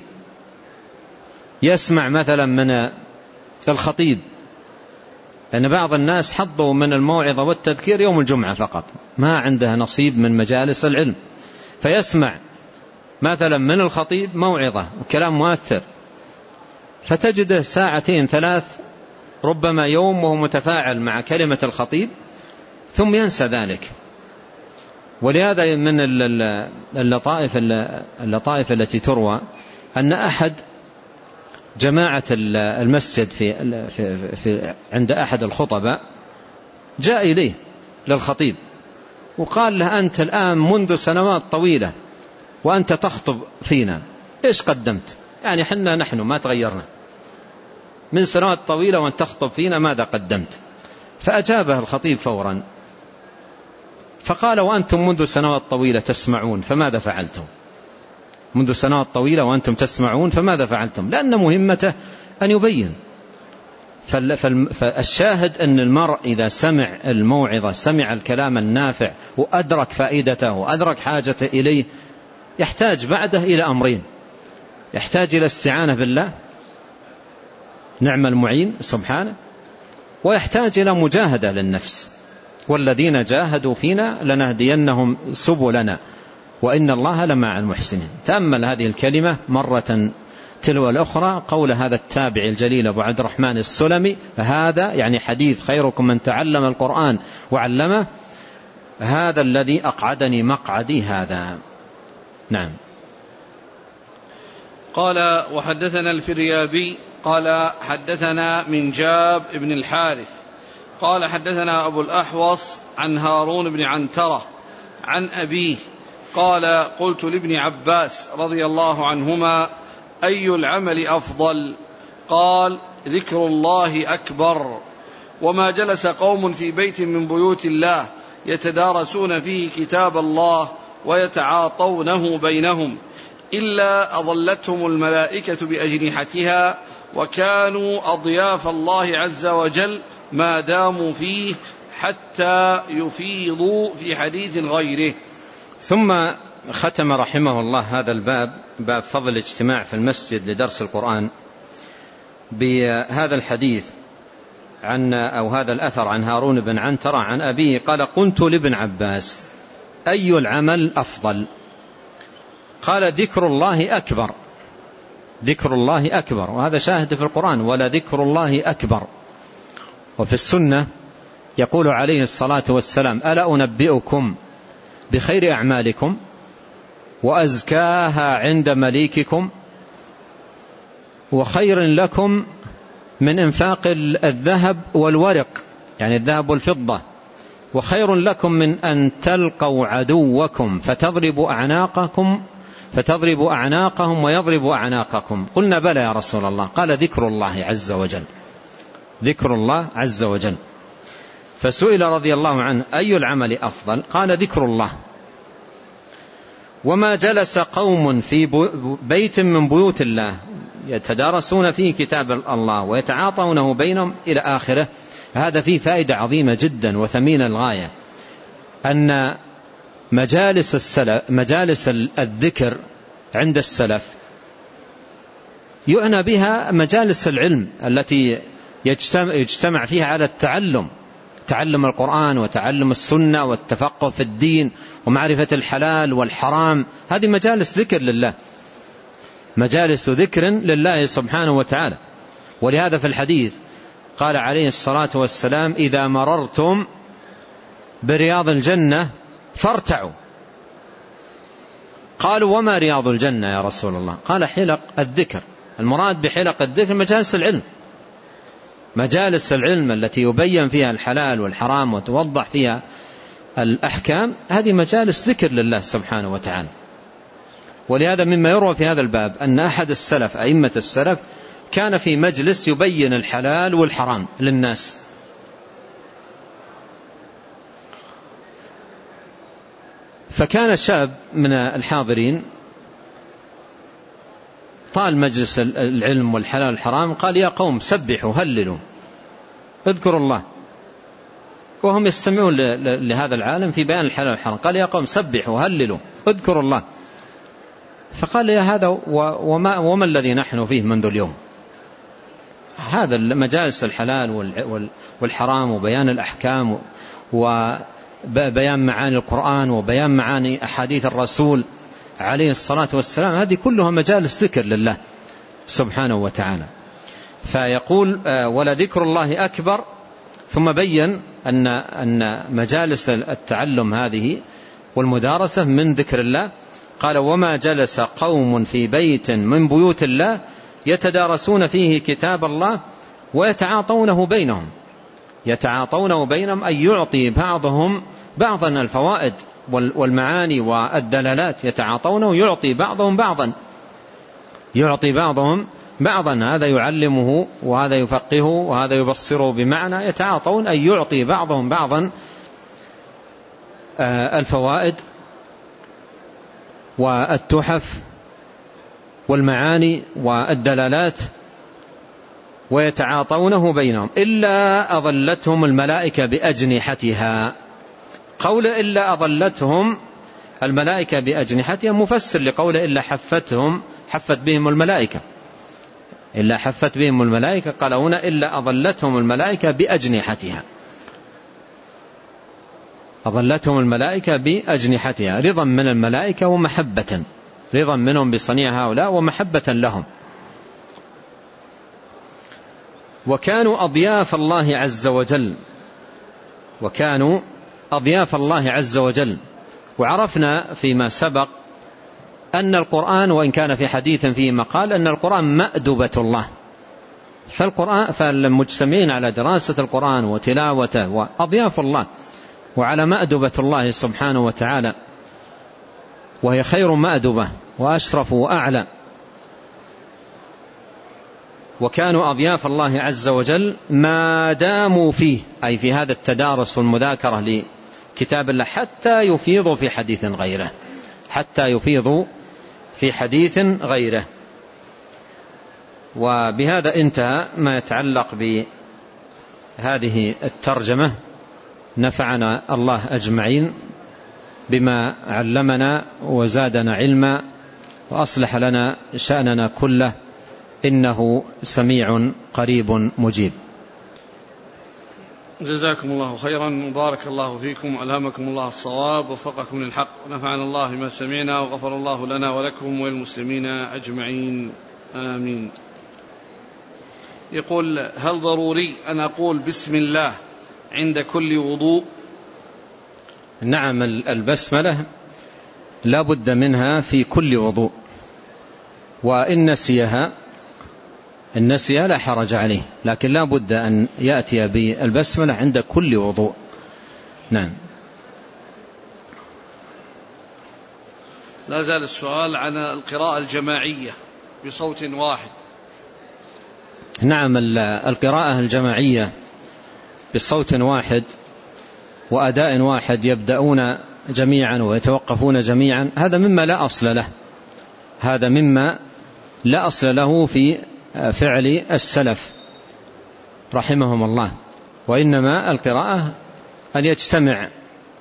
يسمع مثلا من الخطيب، لأن بعض الناس حظوا من الموعظة والتذكير يوم الجمعة فقط، ما عنده نصيب من مجالس العلم، فيسمع مثلا من الخطيب موعظة وكلام مؤثر فتجده ساعتين ثلاث ربما يوم وهو متفاعل مع كلمة الخطيب ثم ينسى ذلك. ولهذا من اللطائف اللطائف التي تروى أن أحد جماعة المسجد في في في عند أحد الخطباء جاء إليه للخطيب وقال له: أنت الآن منذ سنوات طويلة وأنت تخطب فينا، إيش قدمت؟ يعني حنا نحن ما تغيرنا من سنوات طويلة وأنت تخطب فينا، ماذا قدمت؟ فأجابه الخطيب فورا فقال: وأنتم منذ سنوات طويلة تسمعون فماذا فعلتم؟ منذ سنوات طويلة وأنتم تسمعون فماذا فعلتم؟ لأن مهمته أن يبين. فالشاهد أن المرء إذا سمع الموعظة، سمع الكلام النافع وأدرك فائدته وأدرك حاجته إليه، يحتاج بعده إلى أمرين: يحتاج إلى استعانة بالله نعم المعين سبحانه، ويحتاج إلى مجاهدة للنفس، والذين جاهدوا فينا لنهدينهم سبلنا وإن الله لمع المحسنين. تأمل هذه الكلمة مرة تلو الأخرى، قول هذا التابع الجليل أبو عبد الرحمن السلمي: هذا يعني حديث خيركم من تعلم القرآن وعلمه، هذا الذي أقعدني مقعدي هذا. نعم. قال: وحدثنا الفريابي قال حدثنا من جاب بن الحارث قال حدثنا أبو الأحوص عن هارون بن عنترة عن أبيه قال: قلت لابن عباس رضي الله عنهما: أي العمل أفضل؟ قال: ذكر الله أكبر. وما جلس قوم في بيت من بيوت الله يتدارسون فيه كتاب الله ويتعاطونه بينهم إلا أظلتهم الملائكة بأجنحتها، وكانوا أضياف الله عز وجل ما داموا فيه حتى يفيضوا في حديث غيره. ثم ختم رحمه الله هذا الباب، باب فضل الاجتماع في المسجد لدرس القرآن، بهذا الحديث عن أو هذا الأثر عن هارون بن عنترة عن أبيه قال: قلت لابن عباس: أي العمل أفضل؟ قال: ذكر الله أكبر. ذكر الله أكبر، وهذا شاهد في القرآن: ولا ذكر الله أكبر. وفي السنة يقول عليه الصلاة والسلام: ألا أنبئكم بخير أعمالكم وأزكاها عند مليككم وخير لكم من إنفاق الذهب والورق، يعني الذهب والفضة، وخير لكم من أن تلقوا عدوكم فتضربوا أعناقكم فتضربوا أعناقهم ويضربوا أعناقكم. قلنا: بلى يا رسول الله. قال: ذكر الله عز وجل. ذكر الله عز وجل. فسئل رضي الله عنه: أي العمل أفضل؟ قال: ذكر الله. وما جلس قوم في بيت من بيوت الله يتدارسون فيه كتاب الله ويتعاطونه بينهم إلى آخره. هذا فيه فائدة عظيمة جدا وثمينة للغاية، أن مجالس السلف مجالس الذكر عند السلف يعنى بها مجالس العلم التي يجتمع فيها على التعلم، تعلم القرآن وتعلم السنة والتفقه في الدين ومعرفة الحلال والحرام. هذه مجالس ذكر لله، مجالس ذكر لله سبحانه وتعالى. ولهذا في الحديث قال عليه الصلاة والسلام: إذا مررتم برياض الجنة فارتعوا. قالوا: وما رياض الجنة يا رسول الله؟ قال: حلق الذكر. المراد بحلق الذكر مجالس العلم، مجالس العلم التي يبين فيها الحلال والحرام وتوضح فيها الأحكام، هذه مجالس ذكر لله سبحانه وتعالى. ولهذا مما يروى في هذا الباب أن أحد السلف، أئمة السلف، كان في مجلس يبين الحلال والحرام للناس، فكان شاب من الحاضرين طال مجلس العلم والحلال والحرام، قال: يا قوم سبحوا هللوا اذكروا الله، وهم يستمعون لهذا العالم في بيان الحلال والحرام. قال: يا قوم سبحوا هللوا اذكروا الله. فقال: يا هذا وما, وما الذي نحن فيه منذ اليوم؟ هذا مجالس الحلال والحرام وبيان الأحكام وبيان معاني القرآن وبيان معاني أحاديث الرسول عليه الصلاة والسلام، هذه كلها مجالس ذكر لله سبحانه وتعالى. فيقول ولذكر الله أكبر، ثم بين أن أن مجالس التعلم هذه والمدارسة من ذكر الله. قال وما جلس قوم في بيت من بيوت الله يتدارسون فيه كتاب الله ويتعاطونه بينهم. يتعاطونه بينهم أي يعطي بعضهم بعضا الفوائد والمعاني والدلالات، يتعاطونه يعطي بعضهم بعضا يعطي بعضهم بعضا هذا يعلمه وهذا يفقهه وهذا يبصره بمعنى. يتعاطون أي يعطي بعضهم بعضا الفوائد والتحف والمعاني والدلالات ويتعاطونه بينهم إلا أظلتهم الملائكة بأجنحتها. قول إلا أظلتهم الملائكة بأجنحتها مفسر لقول إلا حفتهم حفت بهم الملائكة إلا حفت بهم الملائكة. قال هنا إلا أظلتهم الملائكة بأجنحتها، أظلتهم الملائكة بأجنحتها رضا من الملائكة ومحبة، رضا منهم بصنيع هؤلاء ومحبة لهم. وكانوا أضياف الله عز وجل وكانوا أضياف الله عز وجل. وعرفنا فيما سبق أن القرآن وإن كان في حديث فيه مقال أن القرآن مأدبة الله، فالقرآن فالمجتمعين على دراسة القرآن وتلاوته وأضياف الله وعلى مأدبة الله سبحانه وتعالى، وهي خير مأدبة وأشرف وأعلى. وكانوا أضياف الله عز وجل ما داموا فيه أي في هذا التدارس والمذاكرة لكتاب الله حتى يفيضوا في حديث غيره حتى يفيضوا في حديث غيره. وبهذا انتهى ما يتعلق بهذه الترجمة. نفعنا الله أجمعين بما علمنا وزادنا علما وأصلح لنا شأننا كله، إنه سميع قريب مجيب. جزاكم الله خيرا، مبارك الله فيكم، ألهمكم الله الصواب، وفقكم للحق، ونفعنا الله بما سمعنا، وغفر الله لنا ولكم وللمسلمين أجمعين، آمين. يقول هل ضروري أن أقول بسم الله عند كل وضوء؟ نعم، البسملة لا بد منها في كل وضوء، وإن نسيها النسيها لا حرج عليه، لكن لا بد أن يأتي بالبسملة عند كل وضوء. نعم. لا زال السؤال عن القراءة الجماعية بصوت واحد. نعم، القراءة الجماعية بصوت واحد وأداء واحد يبدأون جميعا ويتوقفون جميعا، هذا مما لا أصل له هذا مما لا أصل له في فعل السلف رحمهم الله. وإنما القراءة أن يجتمع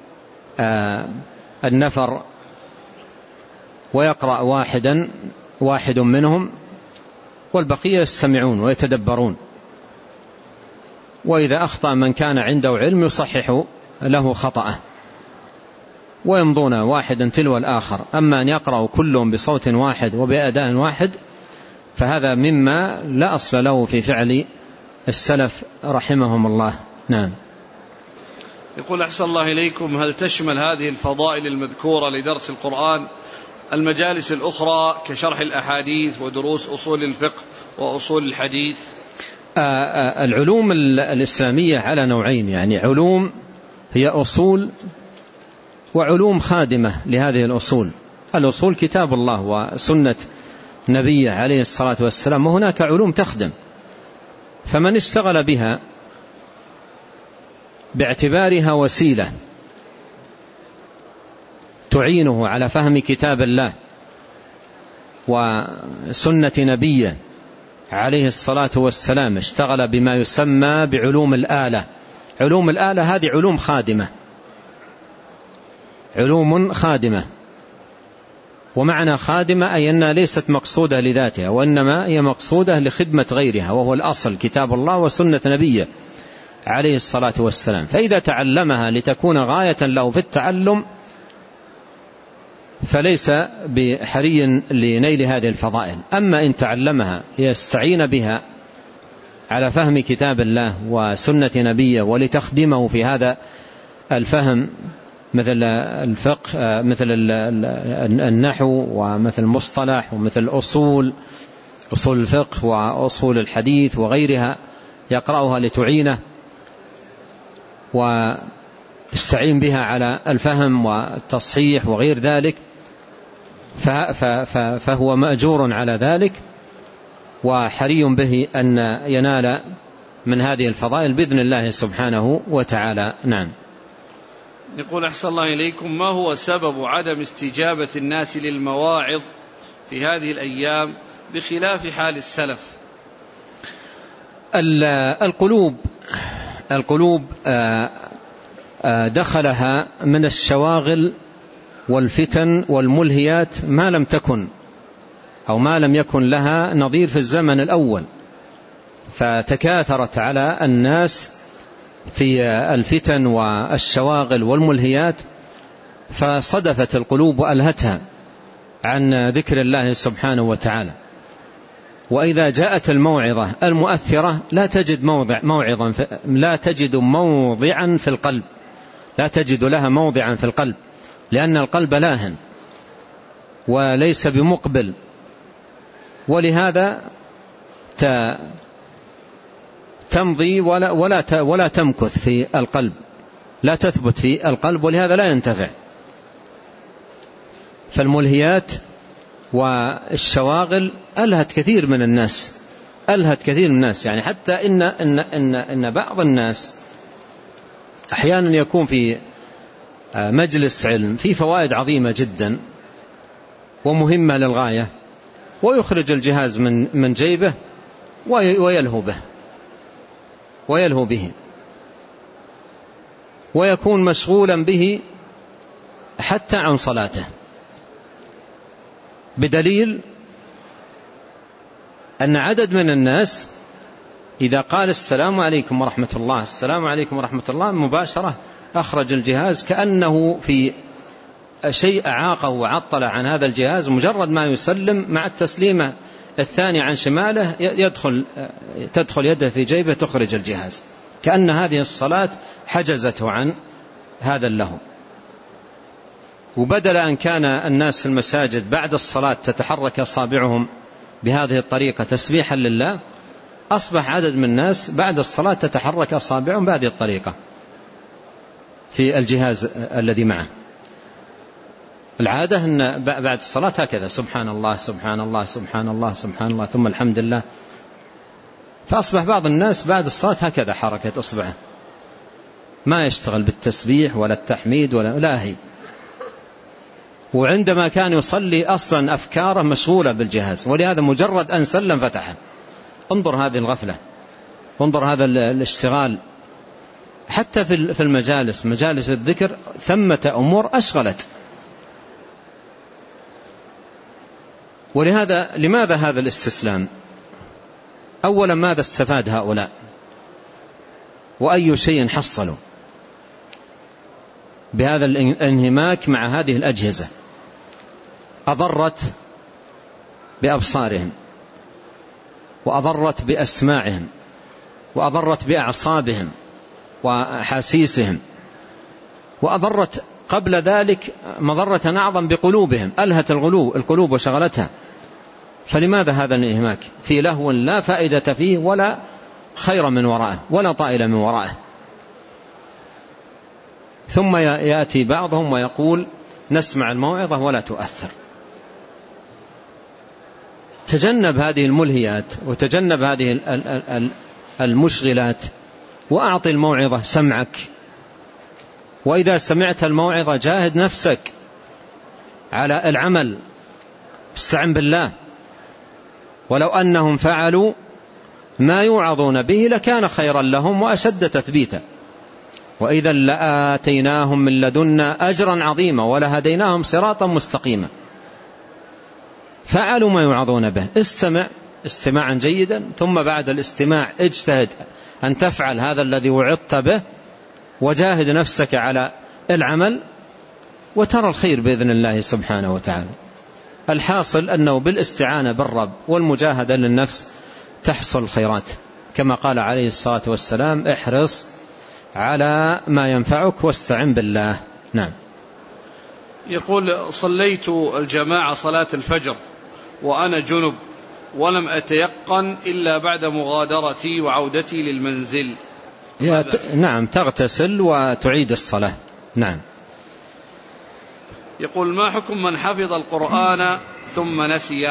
النفر ويقرأ واحدا واحد منهم والبقية يستمعون ويتدبرون، وإذا أخطأ من كان عنده علم يصحح له خطأه ويمضون واحدا تلو الآخر. أما أن يقرأ كلهم بصوت واحد وبأداء واحد فهذا مما لا أصل له في فعل السلف رحمهم الله. نعم. يقول أحسن الله إليكم، هل تشمل هذه الفضائل المذكورة لدرس القرآن المجالس الأخرى كشرح الأحاديث ودروس أصول الفقه وأصول الحديث؟ العلوم الإسلامية على نوعين، يعني علوم هي أصول وعلوم خادمة لهذه الأصول. الأصول كتاب الله وسنة نبيه عليه الصلاة والسلام، وهناك علوم تخدم، فمن اشتغل بها باعتبارها وسيلة تعينه على فهم كتاب الله وسنة نبيه عليه الصلاة والسلام، اشتغل بما يسمى بعلوم الآلة. علوم الآلة هذه علوم خادمة علوم خادمة ومعنى خادمة أي أنها ليست مقصودة لذاتها، وإنما هي مقصودة لخدمة غيرها، وهو الأصل كتاب الله وسنة نبيه عليه الصلاة والسلام. فإذا تعلمها لتكون غاية له في التعلم فليس بحري لنيل هذه الفضائل. أما إن تعلمها ليستعين بها على فهم كتاب الله وسنة نبيه ولتخدمه في هذا الفهم، مثل الفقه، مثل النحو، ومثل المصطلح، ومثل الأصول، أصول الفقه وأصول الحديث وغيرها، يقرأها لتعينه ويستعين بها على الفهم والتصحيح وغير ذلك، فهو مأجور على ذلك وحري به أن ينال من هذه الفضائل بإذن الله سبحانه وتعالى. نعم. يقول أحسن الله إليكم: ما هو سبب عدم استجابة الناس للمواعظ في هذه الأيام بخلاف حال السلف؟ القلوب القلوب دخلها من الشواغل والفتن والملهيات ما لم تكن أو ما لم يكن لها نظير في الزمن الأول، فتكاثرت على الناس في الفتن والشواغل والملهيات، فصدفت القلوب وألهتها عن ذكر الله سبحانه وتعالى. وإذا جاءت الموعظة المؤثرة لا تجد موضع موعظا لا تجد موضعا في القلب لا تجد لها موضعا في القلب، لأن القلب لاهن وليس بمقبل، ولهذا تمضي ولا, ولا, ولا تمكث في القلب، لا تثبت في القلب، ولهذا لا ينتفع. فالملهيات والشواغل ألهت كثير من الناس ألهت كثير من الناس يعني حتى إن, إن, إن, إن بعض الناس أحيانا يكون في مجلس علم في فوائد عظيمة جدا ومهمة للغاية، ويخرج الجهاز من من جيبه ويلهو به ويلهو به ويكون مشغولا به حتى عن صلاته، بدليل أن عدد من الناس إذا قال السلام عليكم ورحمة الله السلام عليكم ورحمة الله مباشرة أخرج الجهاز كأنه في شيء أعاقه وعطل عن هذا الجهاز، مجرد ما يسلم مع التسليمة الثاني عن شماله يدخل تدخل يده في جيبه تخرج الجهاز، كأن هذه الصلاة حجزته عن هذا اللهو. وبدل أن كان الناس في المساجد بعد الصلاة تتحرك أصابعهم بهذه الطريقة تسبيحا لله، أصبح عدد من الناس بعد الصلاة تتحرك أصابعهم بهذه الطريقة في الجهاز الذي معه. العادة أن بعد الصلاة هكذا سبحان الله سبحان الله سبحان الله سبحان الله ثم الحمد لله، فأصبح بعض الناس بعد الصلاة هكذا حركة أصبعه، ما يشتغل بالتسبيح ولا التحميد ولا لاهي، وعندما كان يصلي أصلا أفكاره مشغولة بالجهاز، ولهذا مجرد أن سلم فتحه. انظر هذه الغفلة، انظر هذا الاشتغال. حتى في المجالس مجالس الذكر ثمة أمور أشغلت. ولهذا لماذا هذا الاستسلام؟ أولا ماذا استفاد هؤلاء وأي شيء حصلوا بهذا الانهماك مع هذه الأجهزة؟ أضرت بأبصارهم، وأضرت بأسماعهم، وأضرت بأعصابهم وأحاسيسهم، وأضرت قبل ذلك مضرة أعظم بقلوبهم، ألهت القلوب وشغلتها. فلماذا هذا الانهماك في لهو لا فائدة فيه ولا خير من وراءه ولا طائل من وراءه؟ ثم يأتي بعضهم ويقول نسمع الموعظة ولا تؤثر. تجنب هذه الملهيات وتجنب هذه المشغلات، وأعطي الموعظة سمعك، وإذا سمعت الموعظة جاهد نفسك على العمل، استعن بالله. ولو أنهم فعلوا ما يوعظون به لكان خيرا لهم وأشد تثبيتا، وإذا لآتيناهم من لدنا أجرا عظيما ولهديناهم صراطا مستقيما. فعلوا ما يوعظون به، استمع استماعا جيدا، ثم بعد الاستماع اجتهد أن تفعل هذا الذي وعظت به، وجاهد نفسك على العمل، وترى الخير بإذن الله سبحانه وتعالى. الحاصل أنه بالاستعانة بالرب والمجاهدة للنفس تحصل الخيرات. كما قال عليه الصلاة والسلام: احرص على ما ينفعك واستعن بالله. نعم. يقول: صليت الجماعة صلاة الفجر وأنا جنب ولم أتيقن إلا بعد مغادرتي وعودتي للمنزل. نعم، تغتسل وتعيد الصلاة. نعم. يقول: ما حكم من حفظ القرآن ثم نسيه؟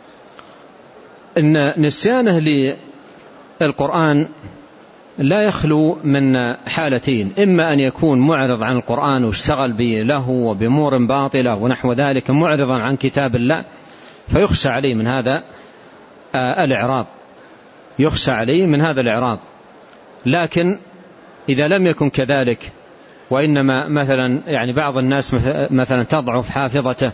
إن نسيانه للقرآن لا يخلو من حالتين: إما أن يكون معرض عن القرآن واشتغل له وبأمور باطلة ونحو ذلك، معرضا عن كتاب الله، فيخشى عليه من هذا الإعراض، يخشى عليه من هذا الإعراض. لكن إذا لم يكن كذلك، وإنما مثلا يعني بعض الناس مثلا تضعف حافظته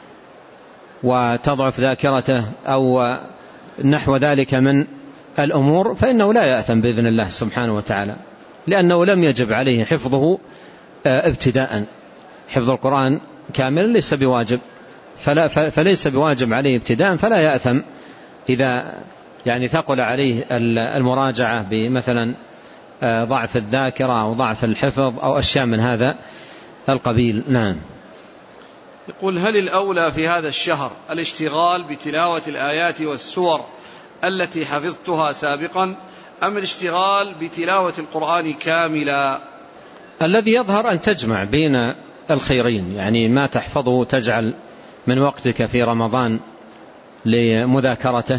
وتضعف ذاكرته أو نحو ذلك من الأمور، فإنه لا يأثم بإذن الله سبحانه وتعالى، لأنه لم يجب عليه حفظه ابتداء. حفظ القرآن كاملا ليس بواجب، فلا فليس بواجب عليه ابتداء، فلا يأثم إذا يعني ثقل عليه المراجعة بمثلا ضعف الذاكرة أو ضعف الحفظ أو أشياء من هذا القبيل. نعم. يقول: هل الأولى في هذا الشهر الاشتغال بتلاوة الآيات والسور التي حفظتها سابقا أم الاشتغال بتلاوة القرآن كاملا؟ الذي يظهر أن تجمع بين الخيرين، يعني ما تحفظه تجعل من وقتك في رمضان لمذاكرته،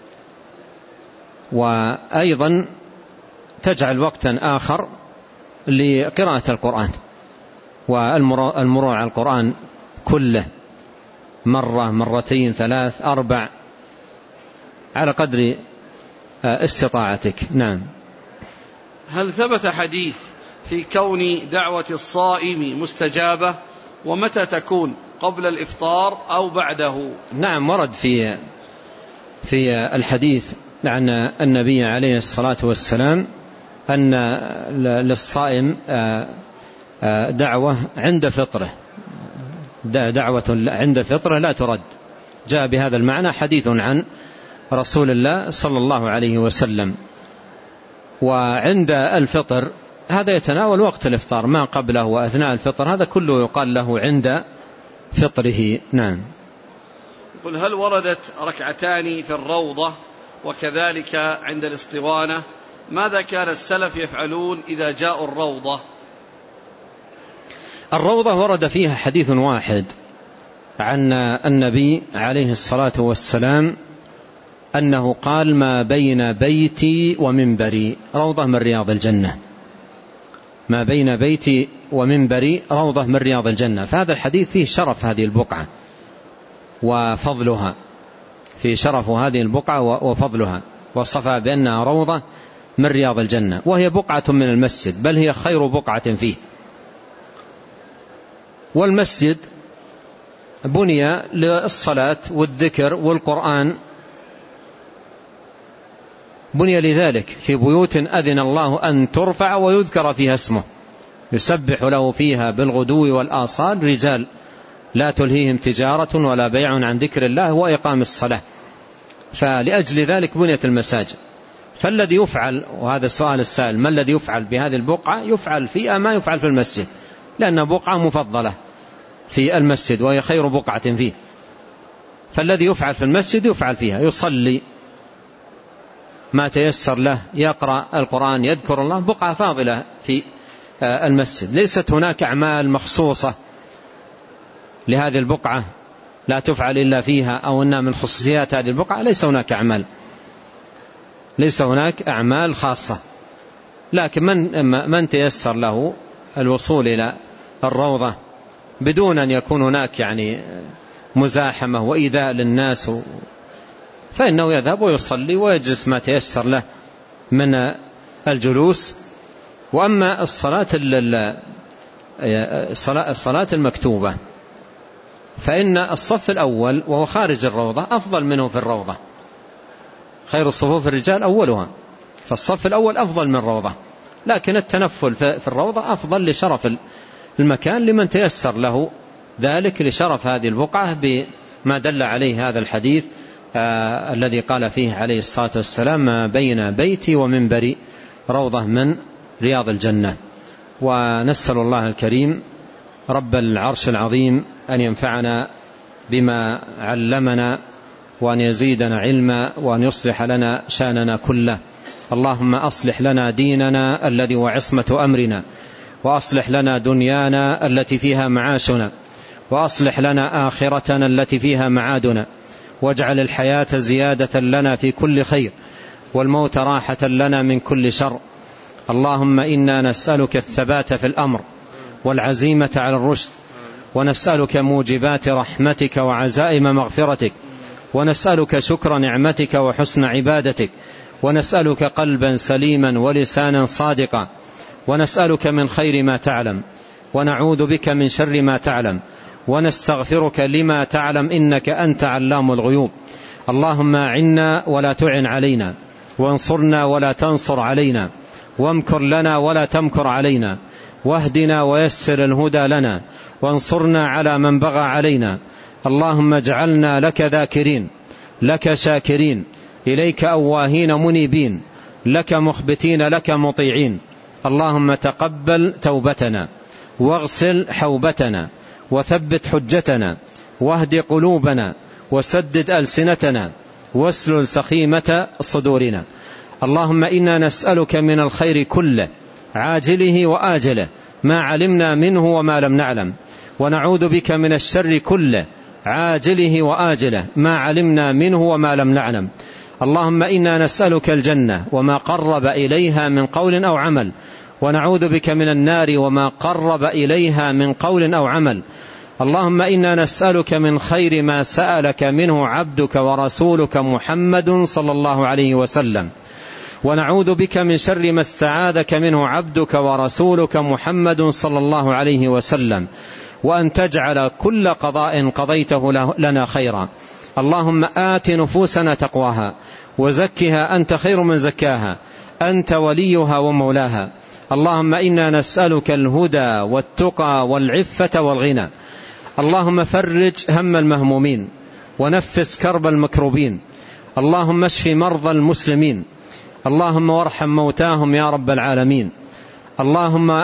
وأيضا تجعل وقتا آخر لقراءة القرآن والمروع على القرآن كله مرة مرتين ثلاث أربع على قدر استطاعتك. نعم. هل ثبت حديث في كون دعوة الصائم مستجابة؟ ومتى تكون، قبل الإفطار أو بعده؟ نعم، ورد في في الحديث عن النبي عليه الصلاة والسلام أن للصائم دعوة عند فطره، دعوة عند فطره لا ترد. جاء بهذا المعنى حديث عن رسول الله صلى الله عليه وسلم. وعند الفطر هذا يتناول وقت الإفطار، ما قبله وأثناء الفطر هذا كله يقال له عند فطره. نعم. يقول: هل وردت ركعتان في الروضة وكذلك عند الاسطوانة؟ ماذا كان السلف يفعلون إذا جاءوا الروضة؟ الروضة ورد فيها حديث واحد عن النبي عليه الصلاة والسلام أنه قال: ما بين بيتي ومنبري روضة من رياض الجنة. ما بين بيتي ومنبري روضة من رياض الجنة. فهذا الحديث فيه شرف هذه البقعة وفضلها، في شرف هذه البقعة وفضلها، وصفها بأنها روضة من رياض الجنة، وهي بقعة من المسجد، بل هي خير بقعة فيه. والمسجد بني للصلاة والذكر والقرآن، بني لذلك في بيوت أذن الله أن ترفع ويذكر فيها اسمه يسبح له فيها بالغدو والآصال رجال لا تلهيهم تجارة ولا بيع عن ذكر الله وإقام الصلاة. فلأجل ذلك بنيت المساجد. فالذي يفعل، وهذا السؤال السائل، ما الذي يفعل بهذه البقعة؟ يفعل فيها ما يفعل في المسجد، لأنها بقعة مفضلة في المسجد وهي خير بقعة فيه. فالذي يفعل في المسجد يفعل فيها، يصلي ما تيسر له، يقرأ القرآن، يذكر الله، بقعة فاضلة في المسجد. ليست هناك أعمال مخصوصة لهذه البقعة لا تفعل إلا فيها، أو أنها من خصوصيات هذه البقعة. ليس هناك أعمال، ليس هناك أعمال خاصة. لكن من, من تيسر له الوصول إلى الروضة بدون أن يكون هناك يعني مزاحمة وإيذاء للناس، فإنه يذهب ويصلي ويجلس ما تيسر له من الجلوس. وأما الصلاة الصلاة المكتوبة فإن الصف الأول وهو خارج الروضة أفضل منه في الروضة. خير الصفوف الرجال أولها، فالصف الأول أفضل من الروضة. لكن التنفل في الروضة أفضل لشرف المكان لمن تيسر له ذلك، لشرف هذه البقعة بما دل عليه هذا الحديث آه الذي قال فيه عليه الصلاة والسلام: ما بين بيتي ومنبري روضة من رياض الجنة. ونسأل الله الكريم رب العرش العظيم أن ينفعنا بما علمنا، وأن يزيدنا علما، وأن يصلح لنا شأننا كله. اللهم أصلح لنا ديننا الذي هو عصمة أمرنا، وأصلح لنا دنيانا التي فيها معاشنا، وأصلح لنا آخرتنا التي فيها معادنا، واجعل الحياة زيادة لنا في كل خير، والموت راحة لنا من كل شر. اللهم إنا نسألك الثبات في الأمر والعزيمة على الرشد، ونسألك موجبات رحمتك وعزائم مغفرتك، ونسألك شكر نعمتك وحسن عبادتك، ونسألك قلبا سليما ولسانا صادقا، ونسألك من خير ما تعلم، ونعوذ بك من شر ما تعلم، ونستغفرك لما تعلم، إنك أنت علام الغيوب. اللهم أعنا ولا تعن علينا، وانصرنا ولا تنصر علينا، وامكر لنا ولا تمكر علينا، واهدنا ويسر الهدى لنا، وانصرنا على من بغى علينا. اللهم اجعلنا لك ذاكرين، لك شاكرين، إليك أواهين منيبين، لك مخبتين، لك مطيعين. اللهم تقبل توبتنا، واغسل حوبتنا، وثبت حجتنا، واهد قلوبنا، وسدد ألسنتنا، واسلل سخيمة صدورنا. اللهم إنا نسألك من الخير كله عاجله وآجله ما علمنا منه وما لم نعلم، ونعوذ بك من الشر كله عاجله وآجله ما علمنا منه وما لم نعلم. اللهم إنا نسألك الجنة وما قرب إليها من قول أو عمل، ونعوذ بك من النار وما قرب إليها من قول أو عمل. اللهم إنا نسألك من خير ما سألك منه عبدك ورسولك محمد صلى الله عليه وسلم، ونعوذ بك من شر ما استعاذك منه عبدك ورسولك محمد صلى الله عليه وسلم، وأن تجعل كل قضاء قضيته لنا خيرا. اللهم آت نفوسنا تقواها، وزكها أنت خير من زكاها، أنت وليها ومولاها. اللهم إنا نسألك الهدى والتقى والعفة والغنى. اللهم فرج هم المهمومين، ونفس كرب المكروبين. اللهم اشف مرضى المسلمين، اللهم وارحم موتاهم يا رب العالمين. اللهم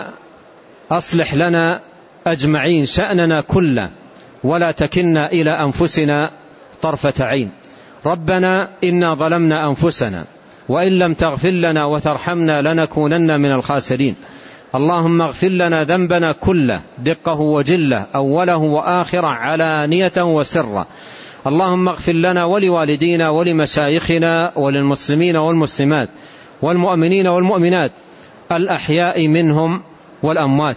أصلح لنا أجمعين شأننا كله، ولا تكلنا إلى أنفسنا طرفة عين. ربنا إنا ظلمنا أنفسنا، وإن لم تغفر لنا وترحمنا لنكونن من الخاسرين. اللهم اغفر لنا ذنبنا كله دقه وجله، أوله وآخره، علانية وسره. اللهم اغفر لنا ولوالدينا ولمشايخنا وللمسلمين والمسلمات والمؤمنين والمؤمنات الأحياء منهم والأموات.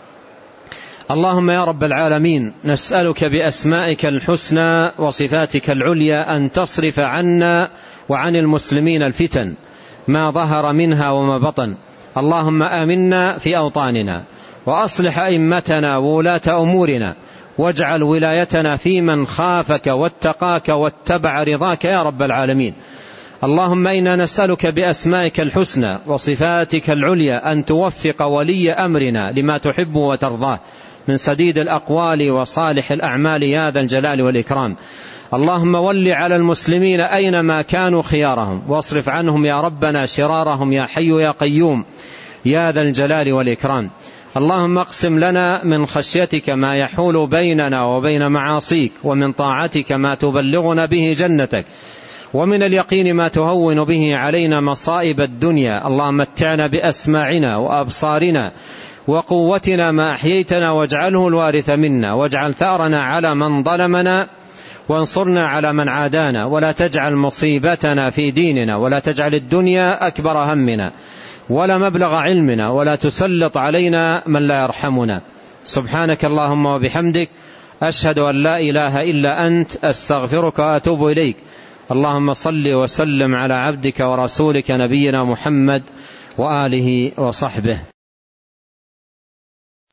اللهم يا رب العالمين نسألك بأسمائك الحسنى وصفاتك العليا أن تصرف عنا وعن المسلمين الفتن ما ظهر منها وما بطن. اللهم آمنا في أوطاننا، وأصلح أئمتنا وولاة أمورنا، واجعل ولايتنا في من خافك واتقاك واتبع رضاك يا رب العالمين. اللهم إنا نسألك بأسمائك الحسنى وصفاتك العليا أن توفق ولي أمرنا لما تحب وترضاه من سديد الأقوال وصالح الأعمال يا ذا الجلال والإكرام. اللهم ول على المسلمين أينما كانوا خيارهم، واصرف عنهم يا ربنا شرارهم يا حي يا قيوم يا ذا الجلال والإكرام. اللهم اقسم لنا من خشيتك ما يحول بيننا وبين معاصيك، ومن طاعتك ما تبلغنا به جنتك، ومن اليقين ما تهون به علينا مصائب الدنيا. اللهم متعنا بأسماعنا وأبصارنا وقوتنا ما أحييتنا، واجعله الوارث منا، واجعل ثأرنا على من ظلمنا، وانصرنا على من عادانا، ولا تجعل مصيبتنا في ديننا، ولا تجعل الدنيا أكبر همنا ولا مبلغ علمنا، ولا تسلط علينا من لا يرحمنا. سبحانك اللهم وبحمدك، أشهد أن لا إله إلا أنت، أستغفرك وأتوب إليك. اللهم صل وسلم على عبدك ورسولك نبينا محمد وآله وصحبه.